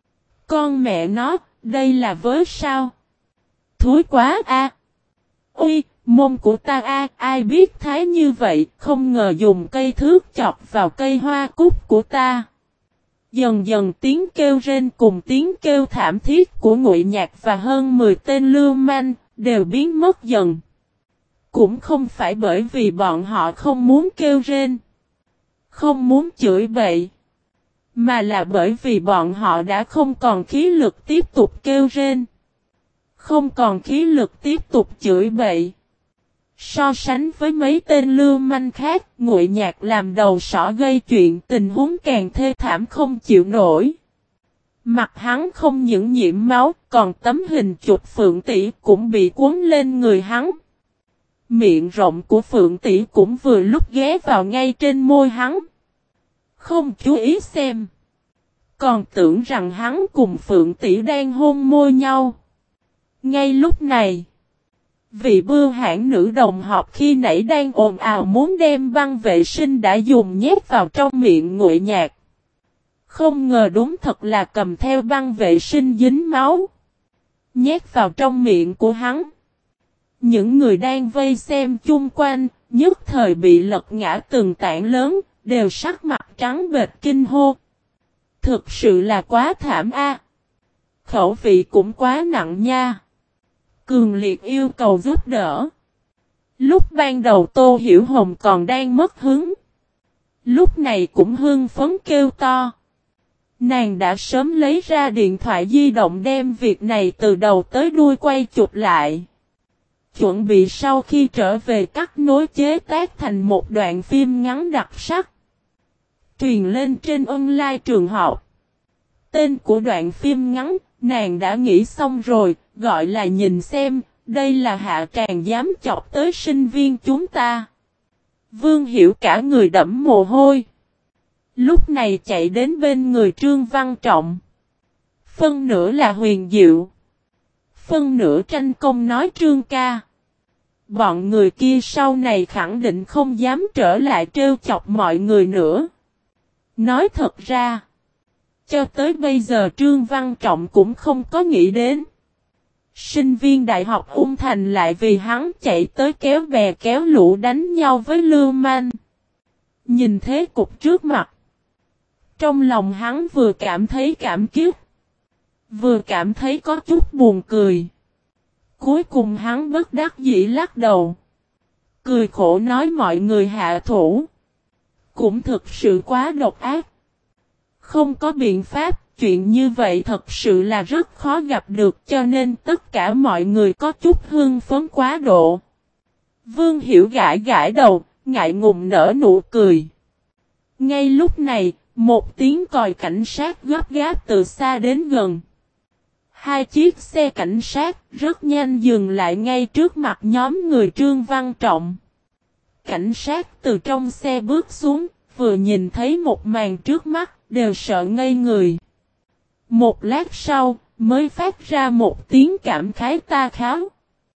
Con mẹ nó, đây là vớ sao? Thúi quá a. À. Ui, môn của ta a, à, ai biết thái như vậy, không ngờ dùng cây thước chọc vào cây hoa cúc của ta. Dần dần tiếng kêu rên cùng tiếng kêu thảm thiết của Ngụy Nhạc và hơn mười tên lưu manh đều biến mất dần. Cũng không phải bởi vì bọn họ không muốn kêu rên, không muốn chửi bậy, mà là bởi vì bọn họ đã không còn khí lực tiếp tục kêu rên, không còn khí lực tiếp tục chửi bậy. So sánh với mấy tên lưu manh khác, Ngụy Nhạc làm đầu sỏ gây chuyện, tình huống càng thê thảm không chịu nổi. Mặt hắn không những nhiễm máu, còn tấm hình chụp Phượng Tỷ cũng bị cuốn lên người hắn. Miệng rộng của Phượng Tỷ cũng vừa lúc ghé vào ngay trên môi hắn. Không chú ý xem, còn tưởng rằng hắn cùng Phượng Tỷ đang hôn môi nhau. Ngay lúc này, vị bưu hãn nữ đồng học khi nãy đang ồn ào muốn đem băng vệ sinh đã dùng nhét vào trong miệng Ngụy Nhạc. Không ngờ đúng thật là cầm theo băng vệ sinh dính máu, nhét vào trong miệng của hắn. Những người đang vây xem chung quanh, nhất thời bị lật ngã từng tảng lớn, đều sắc mặt trắng bệch kinh hô. Thực sự là quá thảm a. Khẩu vị cũng quá nặng nha. Cường liệt yêu cầu giúp đỡ. Lúc ban đầu Tô Hiểu Hồng còn đang mất hứng, lúc này cũng hưng phấn kêu to. Nàng đã sớm lấy ra điện thoại di động đem việc này từ đầu tới đuôi quay chụp lại, chuẩn bị sau khi trở về cắt nối chế tác thành một đoạn phim ngắn đặc sắc, truyền lên trên online trường học. T Tên của đoạn phim ngắn, nàng đã nghĩ xong rồi, gọi là nhìn xem, đây là hạ tràng dám chọc tới sinh viên chúng ta. Vương Hiểu cả người đẫm mồ hôi. Lúc này chạy đến bên người Trương Văn Trọng. Phân nửa là huyền diệu. Phân nửa tranh công nói Trương ca. Bọn người kia sau này khẳng định không dám trở lại trêu chọc mọi người nữa. Nói thật ra, cho tới bây giờ Trương Văn Trọng cũng không có nghĩ đến. Sinh viên đại học Ung Thành lại vì hắn chạy tới kéo bè kéo lũ đánh nhau với Lưu Manh. Nhìn thế cục trước mặt. Trong lòng hắn vừa cảm thấy cảm kích, vừa cảm thấy có chút buồn cười. Cuối cùng hắn bất đắc dĩ lắc đầu. Cười khổ nói mọi người hạ thủ. Cũng thực sự quá độc ác. Không có biện pháp, chuyện như vậy thật sự là rất khó gặp được cho nên tất cả mọi người có chút hưng phấn quá độ. Vương Hiểu gãi gãi đầu, ngại ngùng nở nụ cười. Ngay lúc này, một tiếng còi cảnh sát gấp gáp từ xa đến gần. Hai chiếc xe cảnh sát rất nhanh dừng lại ngay trước mặt nhóm người Trương Văn Trọng. Cảnh sát từ trong xe bước xuống, vừa nhìn thấy một màn trước mắt, đều sợ ngây người. Một lát sau, mới phát ra một tiếng cảm khái ta kháo.